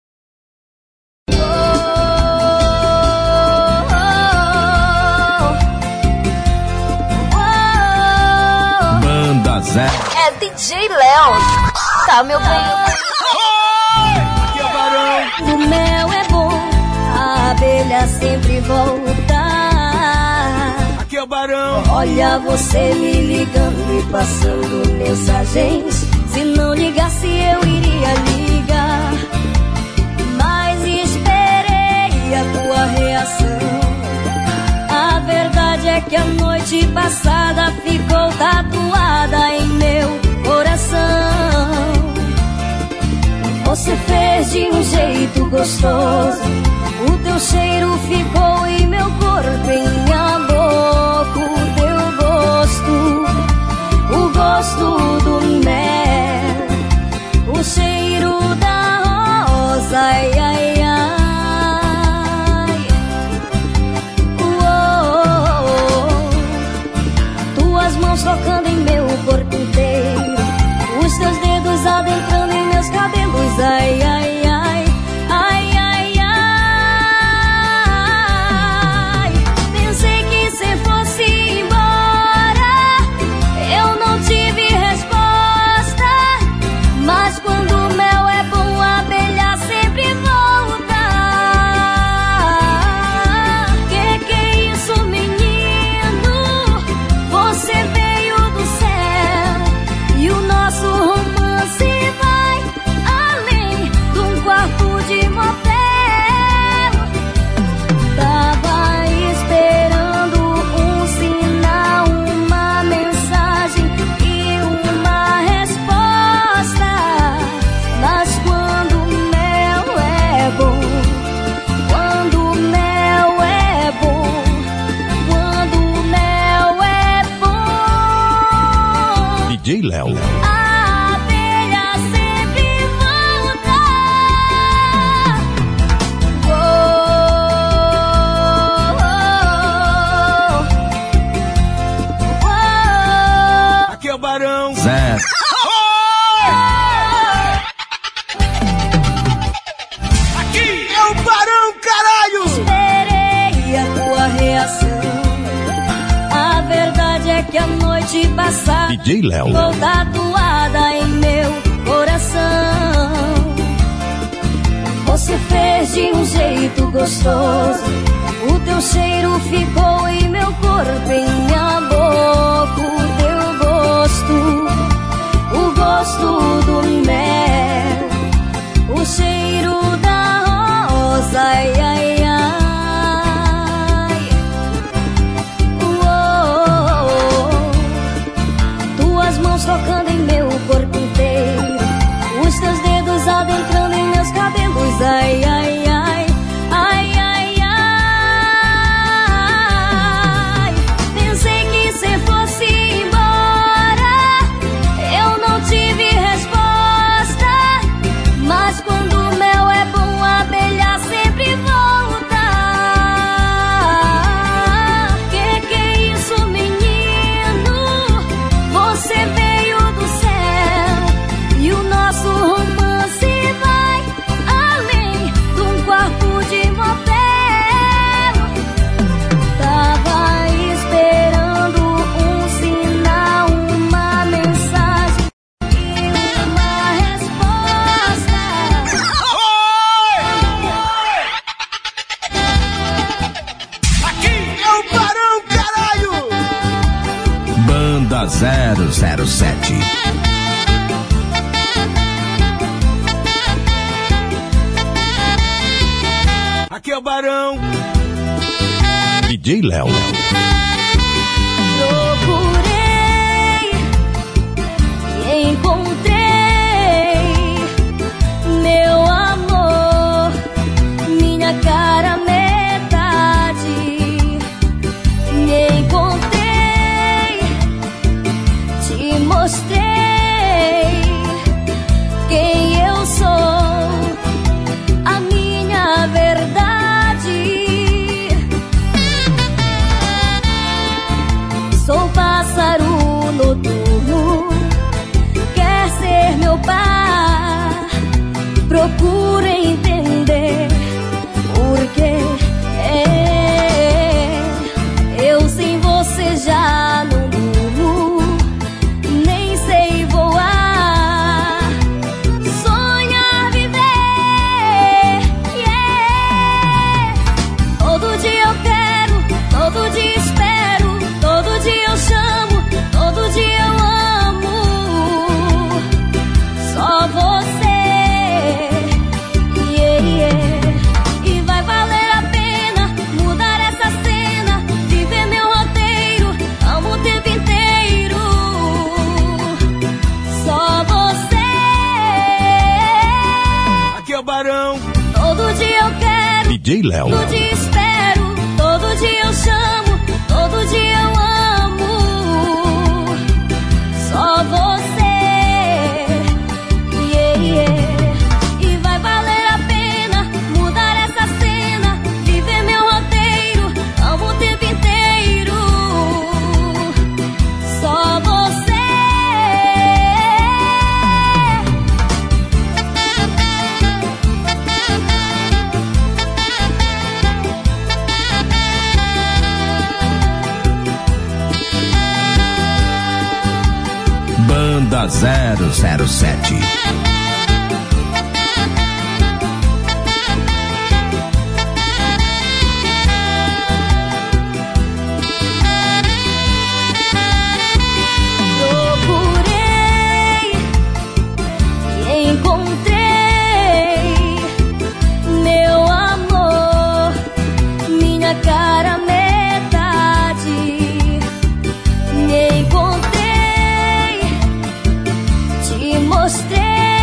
Banda Zé. É D J Léo. Tá, meu bem. Aqui é o Barão. O mel é bom, a abelha sempre volta. Aqui é o Barão. Olha você me ligando e passando mensagens. Se não ligasse eu iria ligar, mas esperei a tua reação. A verdade é que a noite passada ficou tatuada em meu coração. Você fez de um jeito gostoso, o teu cheiro ficou em meu corpo, em minha boca, o teu gosto, o gosto do mel, o cheiro da rosa, ai, ai, ai. Uou, tuas mãos tocando em meu corpo inteiro, os teus dedos adentrando em meus cabelos, ai, ai, ai, ai, ai, ai. D J Léo. A abelha sempre volta. Oh, oh, oh. Aqui é o Barão. Zé. Aqui é o Barão, caralho. Esperei a tua reação. A verdade é que a noite passada D J Léo. ficou tatuada em meu coração. Você fez de um jeito gostoso. O teu cheiro ficou em meu corpo, em minha boca. O teu gosto, o gosto do mel, o cheiro da rosa, ai, ai, ai. Uou, tuas mãos tocando em meu corpo inteiro, os teus dedos adentrando em meus cabelos, ai, ai, ai, ai, ai, ai. Pensei que cê fosse embora, eu não tive resposta, mas quando o mel é bom, a abelha sempre volta. Que que é isso, menino? Você veio do céu e o nosso romance vai além de um quarto de motel. Tava esperando um sinal, uma mensagem e uma resposta. Aqui é o Barão, caralho. Banda zero zero sete. Aqui é o Barão. D J Léo. Procurei e encontrei, meu amor, minha cara metade. Me encontrei, te mostrei quem eu sou, a minha verdade. Sou pássaro noturno, quer ser meu par. Procura entender porque é, eu sem você já não durmo, nem sei voar, sonhar, viver. Yeah. Todo dia eu quero, todo dia espero, todo dia eu chamo, todo dia eu amo. Só você, yeah, yeah. E vai valer a pena mudar essa cena, viver meu roteiro, amo o tempo inteiro. Só você. Aqui é o Barão. Todo dia eu quero, D J Léo. todo dia espero, todo dia eu chamo, todo dia eu amo. Só você, yeah, yeah. E vai valer a pena mudar essa cena, viver meu roteiro, amo o tempo inteiro. Só você. Banda zero zero sete. Procurei e encontrei, meu amor, minha cara metade. Me encontrei, te mostrei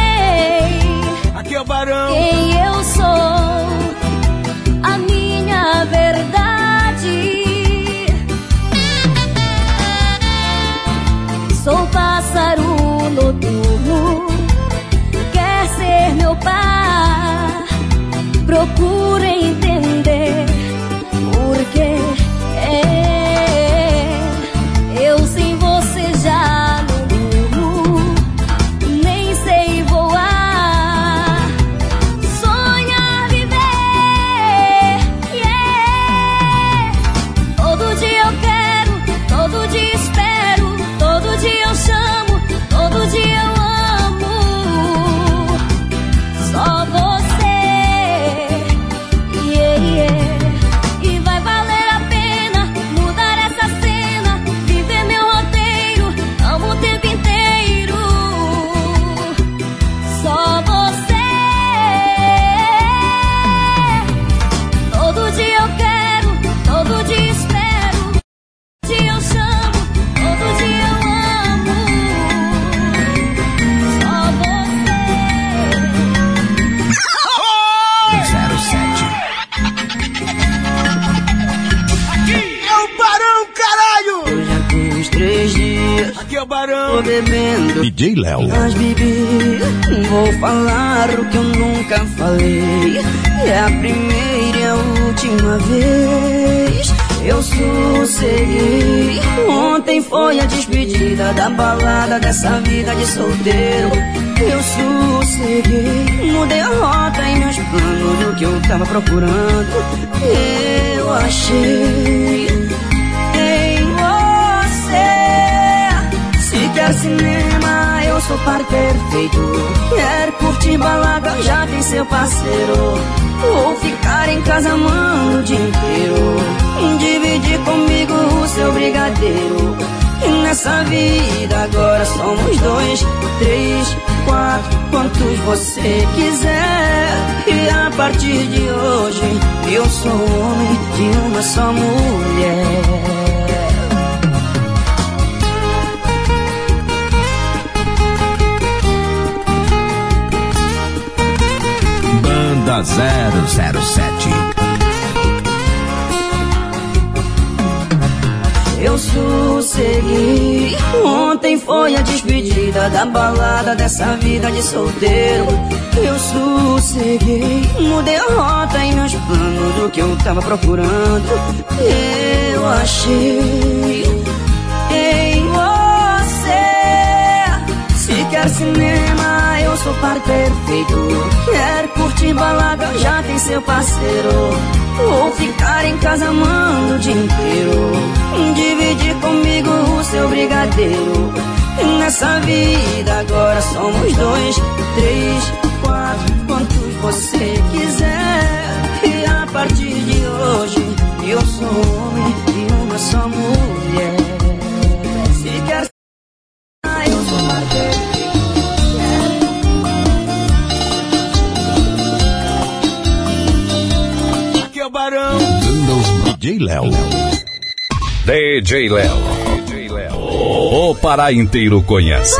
o Barão. Tô bebendo, D J Léo. mas bebi, vou falar o que eu nunca falei. É a primeira e a última vez. Eu sosseguei. Ontem foi a despedida da balada dessa vida de solteiro. Eu sosseguei. Mudei a rota e meus planos do que eu tava procurando. Eu achei em você. Se quer cinema, eu sou par perfeito. Quer curtir balada, já tem seu parceiro. Ou ficar em casa amando o dia inteiro. Dividir comigo o seu brigadeiro. E nessa vida agora somos dois, três, quatro, quantos você quiser. E a partir de hoje eu sou homem de uma só mulher. Banda zero zero sete. Eu sosseguei. Ontem foi a despedida da balada dessa vida de solteiro. Eu sosseguei. Mudei a rota e meus planos do que eu tava procurando. Eu achei em você. Se quer cinema, eu sou par perfeito. Quer curtir balada, já tem seu parceiro. Ou ficar em casa amando o dia inteiro. Dividir comigo o seu brigadeiro. E nessa vida agora somos dois, três, quatro, quantos você quiser. E a partir de hoje eu sou homem de uma só mulher. Se quer eu sou par perfeito. Barão. D J Léo. D J Léo. O Pará inteiro conhece.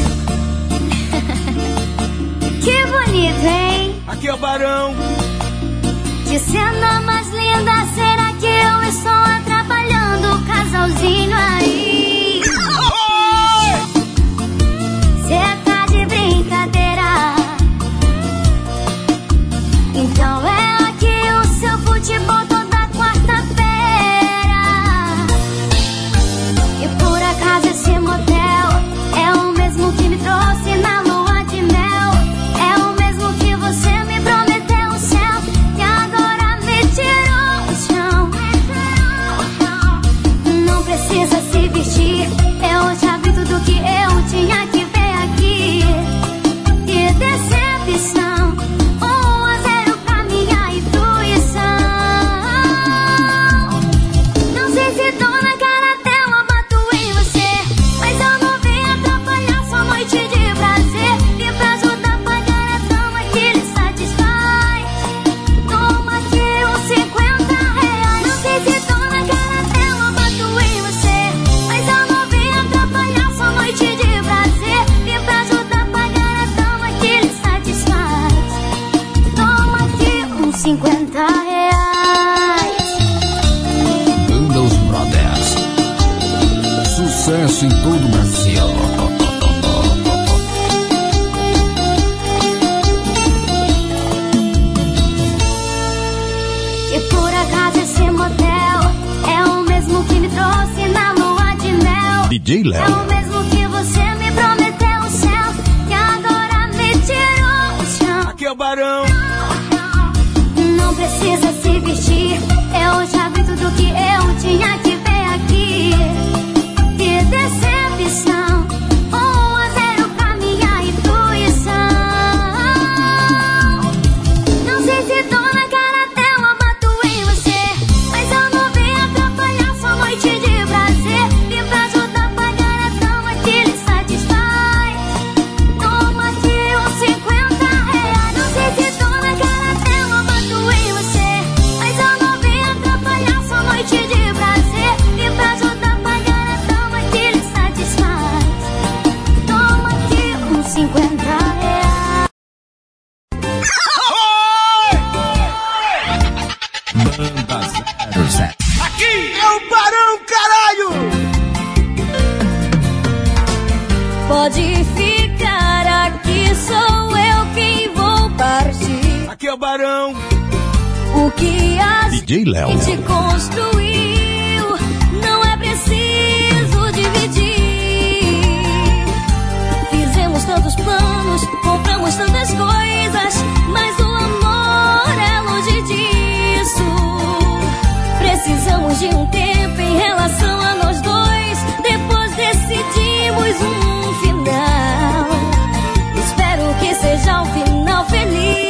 Que bonito, hein? Aqui é o Barão. Que cena mais linda. Será que eu estou atrapalhando o casalzinho aí? Cê tá de brincadeira. Então é futebol toda quarta-feira. E por acaso esse motel é o mesmo que me trouxe na lua de mel. É o mesmo que você me prometeu o céu e agora me tirou o chão. Não precisa se vestir, eu já vi tudo que eu tinha que ver aqui. Que decepção. cinquenta reais. Banda Os Brothers. Sucesso em todo o Brasil. E por acaso esse motel é o mesmo que me trouxe na lua de mel. D J Léo. É o mesmo que você me prometeu o céu e agora me tirou o chão. Aqui é o Barão. Não precisa se vestir, eu já vi tudo que eu tinha que ver aqui. Que decepção, um a zero pra minha intuição. Não sei se tô na cara dela, bato em você, mas eu não vim atrapalhar sua noite de prazer. Vim pra ajudar a pagar a dama que lhe satisfaz. Toma aqui uns cinquenta reais. Não sei se tô na cara dela, bato em você, mas eu não vim atrapalhar sua noite de prazer. Vim pra ajudar a pagar a dama que lhe satisfaz. Toma aqui uns cinquenta reais. Banda zero zero. Aqui é o Barão, caralho! Pode ficar aqui, sou eu quem vou partir. Aqui é o Barão. O que a D J Léo gente construiu não é preciso dividir. Fizemos tantos planos, compramos tantas coisas, mas o amor é longe disso. Precisamos de um tempo em relação a nós dois, depois decidimos um final. Espero que seja um final feliz.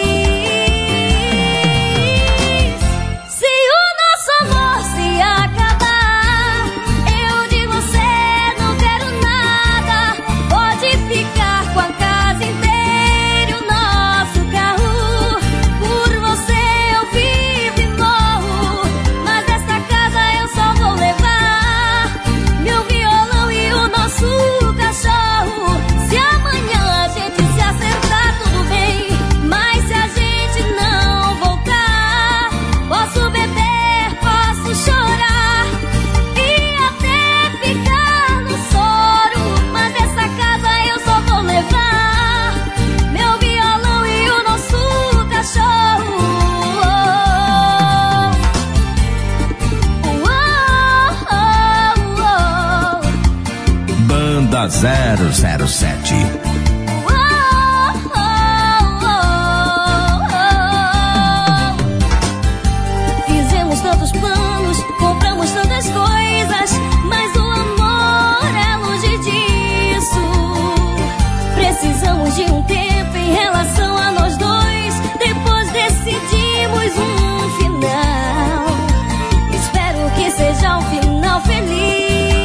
zero zero sete. Fizemos tantos planos, compramos tantas coisas, mas o amor é longe disso. Precisamos de um tempo em relação a nós dois, depois decidimos um final. Espero que seja um final feliz.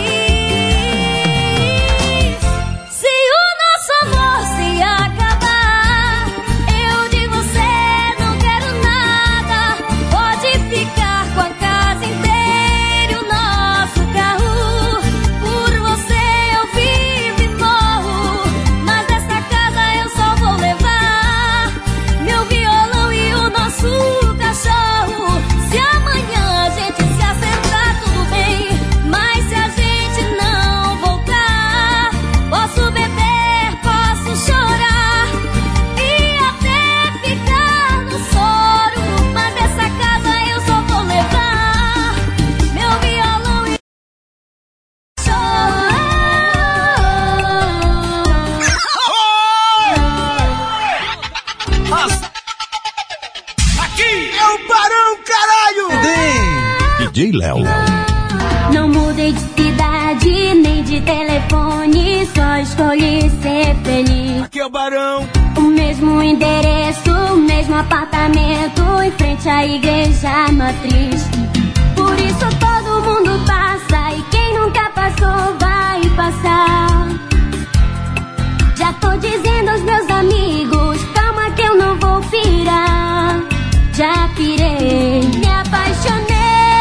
D J Léo. Não mudei de cidade, nem de telefone, só escolhi ser feliz. Aqui é o Barão. O mesmo endereço, o mesmo apartamento, em frente à igreja matriz. Por isso todo mundo passa, e quem nunca passou vai passar. Já tô dizendo aos meus amigos, calma que eu não vou pirar. Já pirei, me apaixonei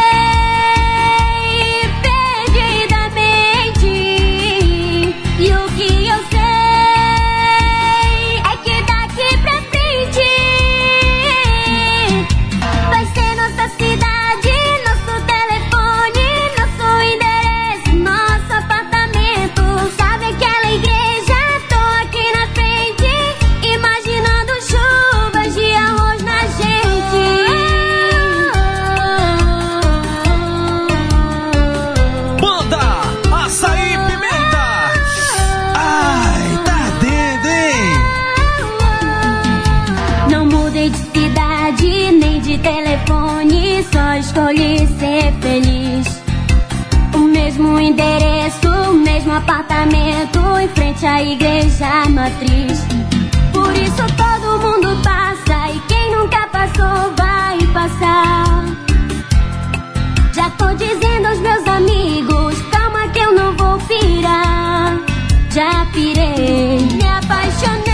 telefone, só escolhi ser feliz. O mesmo endereço, o mesmo apartamento, em frente à igreja matriz. Por isso todo mundo passa, e quem nunca passou vai passar. Já tô dizendo aos meus amigos, calma que eu não vou pirar. Já pirei, me apaixonei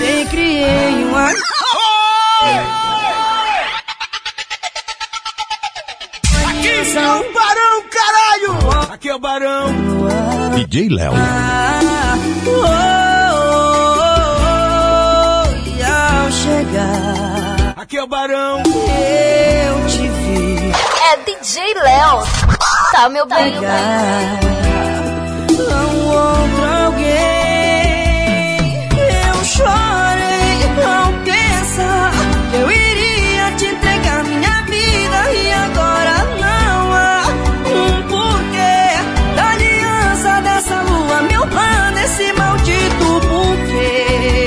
despistei, criei uma... Aqui é o Barão, caralho! Aqui é o Barão. D J Léo. Ah, oh, oh, oh, e ao chegar, aqui é o Barão. Eu te vi. É D J Léo. Tá, meu bem. Um outro alguém. Eu chorei ao pensar que eu iria te entregar minha vida e agora não há um porquê da aliança dessa lua, meu plano, esse maldito porquê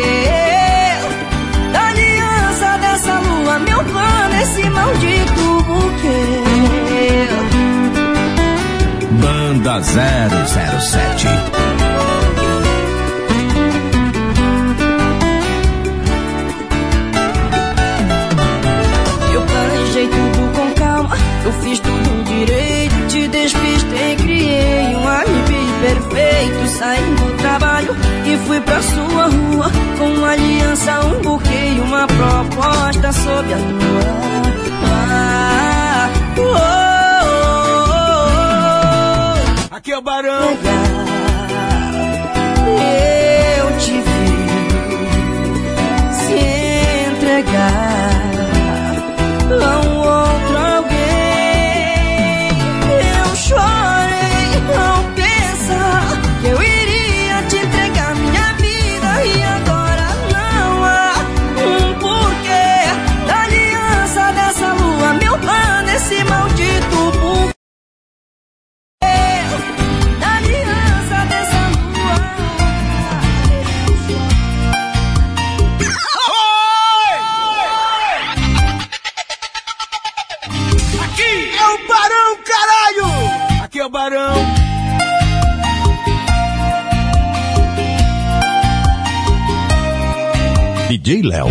da aliança dessa lua, meu plano, esse maldito porquê. Banda zero zero sete. Eu planejei tudo com calma, eu fiz tudo direito, te despistei, criei um alibi perfeito. Saí do trabalho e fui pra sua rua com uma aliança, um buquê e uma proposta sob a lua. Ah, oh, oh, oh. Aqui é o Barão. Eu te vi se entregar a um outro alguém. Eu chorei ao pensar que eu iria te entregar minha vida e agora não há um porquê da aliança dessa lua, meu plano, esse maldito porquê. Aqui é o Barão. D J Léo.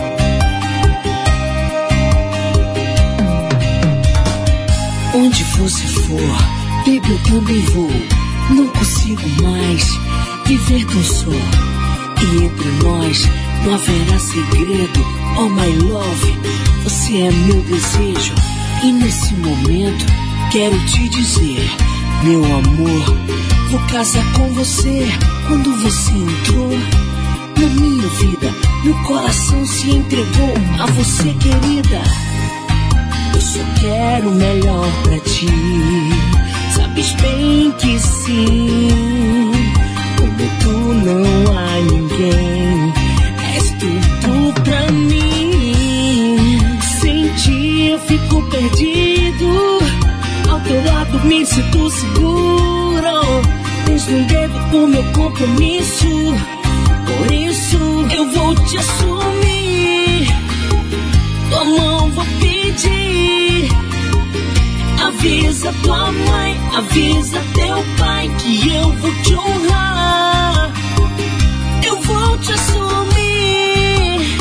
Onde você for, baby, eu também vou. Não consigo mais viver tão só. E entre nós não haverá segredo. Oh my love, você é meu desejo. E nesse momento quero te dizer, meu amor, vou casar com você. Quando você entrou na minha vida, meu coração se entregou a você, querida. Eu só quero o melhor pra ti, sabes bem que sim. Como tu não há ninguém, és tudo pra mim. Sem ti eu fico perdido, ao teu lado me sinto seguro. Tens no dedo o meu compromisso, por isso eu vou te assumir. Tua mão vou pedir. Avisa tua mãe, avisa teu pai que eu vou te honrar. Eu vou te assumir.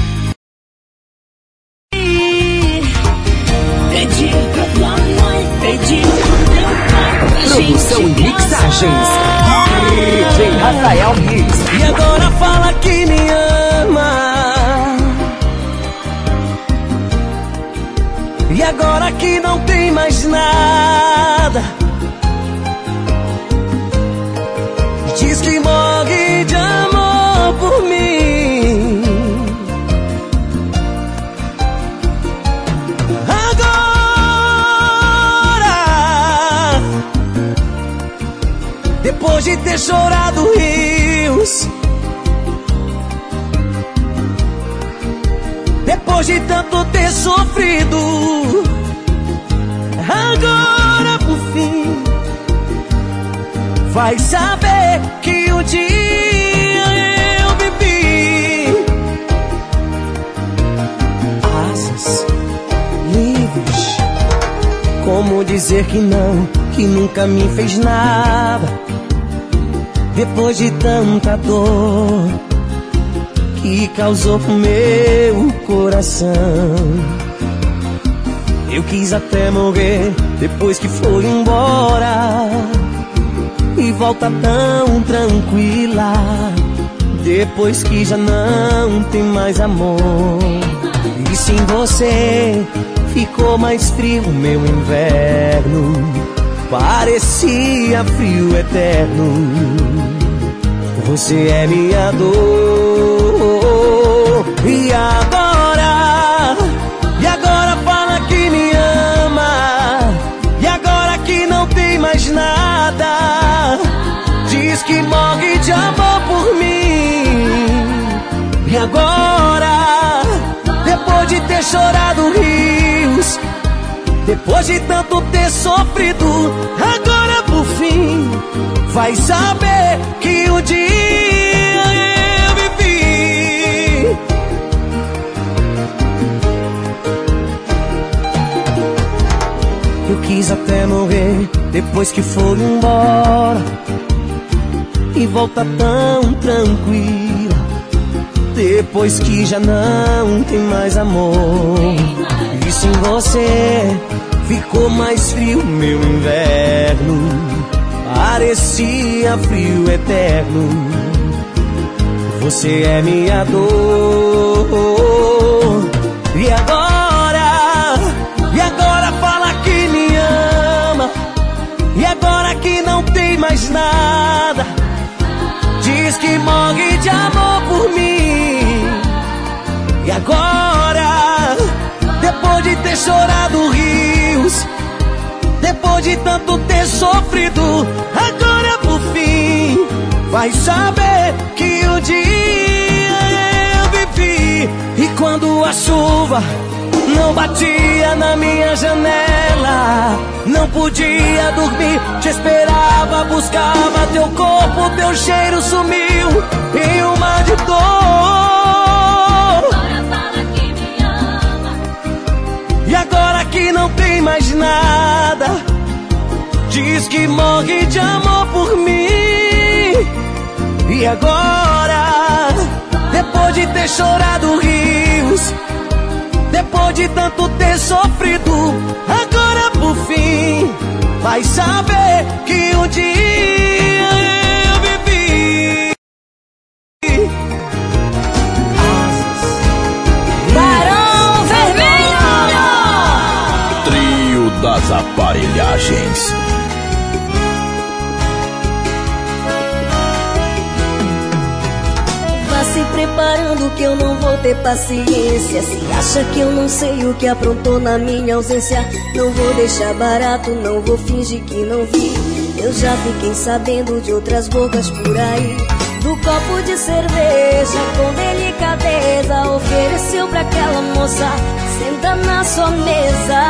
Pedir pra tua mãe, pedir pro teu pai. Produção e mixagens D J Rafael Mix. E agora fala que me ama. E agora que não tem mais nada, diz que morre de amor por mim. Agora, depois de ter chorado rios, depois de tanto ter sofrido, agora por fim vai saber que um dia eu bebi. Asas livres, como dizer que não, que nunca me fez nada, depois de tanta dor que causou pro meu coração. Eu quis até morrer depois que foi embora, e volta tão tranquila, depois que já não tem mais amor. E sem você ficou mais frio meu inverno, parecia frio eterno. Você é minha dor. E agora, e agora fala que me ama, e agora que não tem mais nada, diz que morre de amor por mim. E agora, depois de ter chorado rios, depois de tanto ter sofrido, agora por fim vai saber que um dia eu vivi. Eu quis até morrer depois que foi embora, e volta tão tranquila, depois que já não tem mais amor. E sem você ficou mais frio meu inverno, parecia frio eterno. Você é minha dor. E agora, e agora fala que me ama, e agora que não tem mais nada, diz que morre de amor por mim. E agora, depois de ter chorado rios, depois de tanto ter sofrido, agora por fim vai saber que um dia eu vivi. E quando a chuva não batia na minha janela, não podia dormir, te esperava, buscava teu corpo, teu cheiro sumiu em um mar de dor. Agora fala que me ama, e agora que não tem mais nada, diz que morre de amor por mim. E agora, depois de ter chorado rios, depois de tanto ter sofrido, agora por fim vai saber que um dia eu vivi. Barão Vermelho! Trio das Aparelhagens. Se preparando que eu não vou ter paciência. Se acha que eu não sei o que aprontou na minha ausência, não vou deixar barato, não vou fingir que não vi. Eu já fiquei sabendo de outras bocas por aí, do copo de cerveja com delicadeza ofereceu pra aquela moça, senta na sua mesa.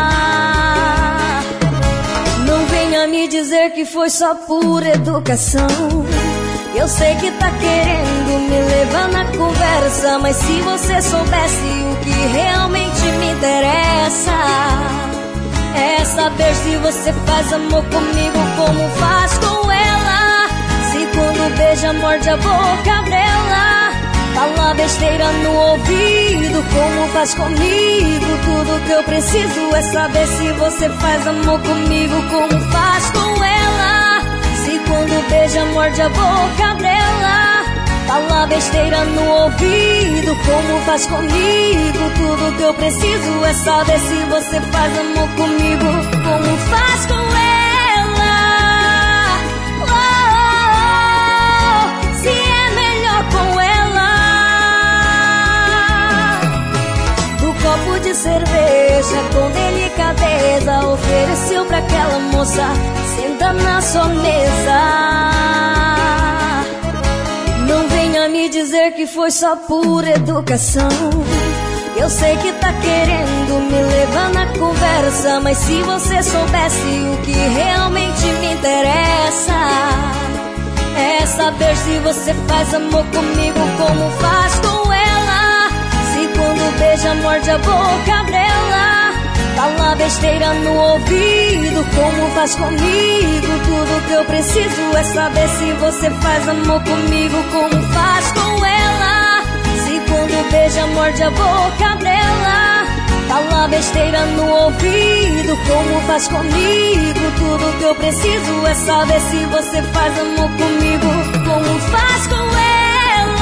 Não venha me dizer que foi só por educação. Eu sei que tá querendo me levar na conversa, mas se você soubesse o que realmente me interessa, é saber se você faz amor comigo como faz com ela. Se quando beija morde a boca dela, fala besteira no ouvido como faz comigo. Tudo que eu preciso é saber se você faz amor comigo como faz com ela. Se quando beija morde a boca dela, fala besteira no ouvido como faz comigo. Tudo que eu preciso é saber se você faz amor comigo como faz com ela. Oh, oh, oh, se é melhor com ela. Do copo de cerveja com delicadeza ofereceu pra aquela moça, senta na sua mesa. Não venha me dizer que foi só por educação. Eu sei que tá querendo me levar na conversa, mas se você soubesse o que realmente me interessa, é saber se você faz amor comigo como faz com ela. Se quando beija morde a boca dela, fala besteira no ouvido como faz comigo. Tudo que eu preciso é saber se você faz amor comigo como faz com ela. Se quando beija morde a boca dela, fala besteira no ouvido como faz comigo. Tudo que eu preciso é saber se você faz amor comigo como faz com ela.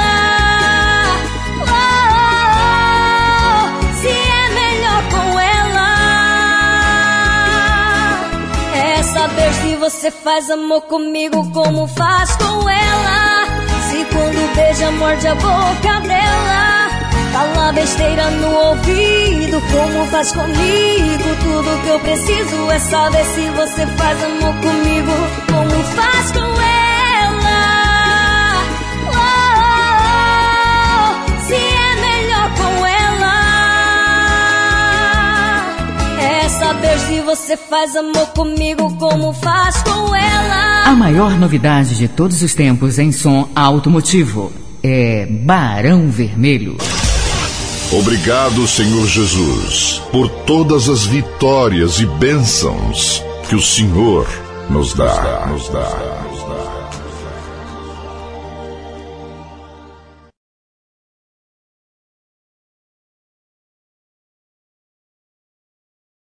você faz amor comigo como faz com ela. Se quando beija morde a boca dela, fala besteira no ouvido como faz comigo. Tudo que eu preciso é saber se você faz amor comigo como faz com ela. Oh, oh, oh, se é melhor com ela, é saber se você faz amor comigo como faz com ela. A maior novidade de todos os tempos em som automotivo é Barão Vermelho. Obrigado, Senhor Jesus, por todas as vitórias e bênçãos que o Senhor nos dá. Nos dá, nos dá.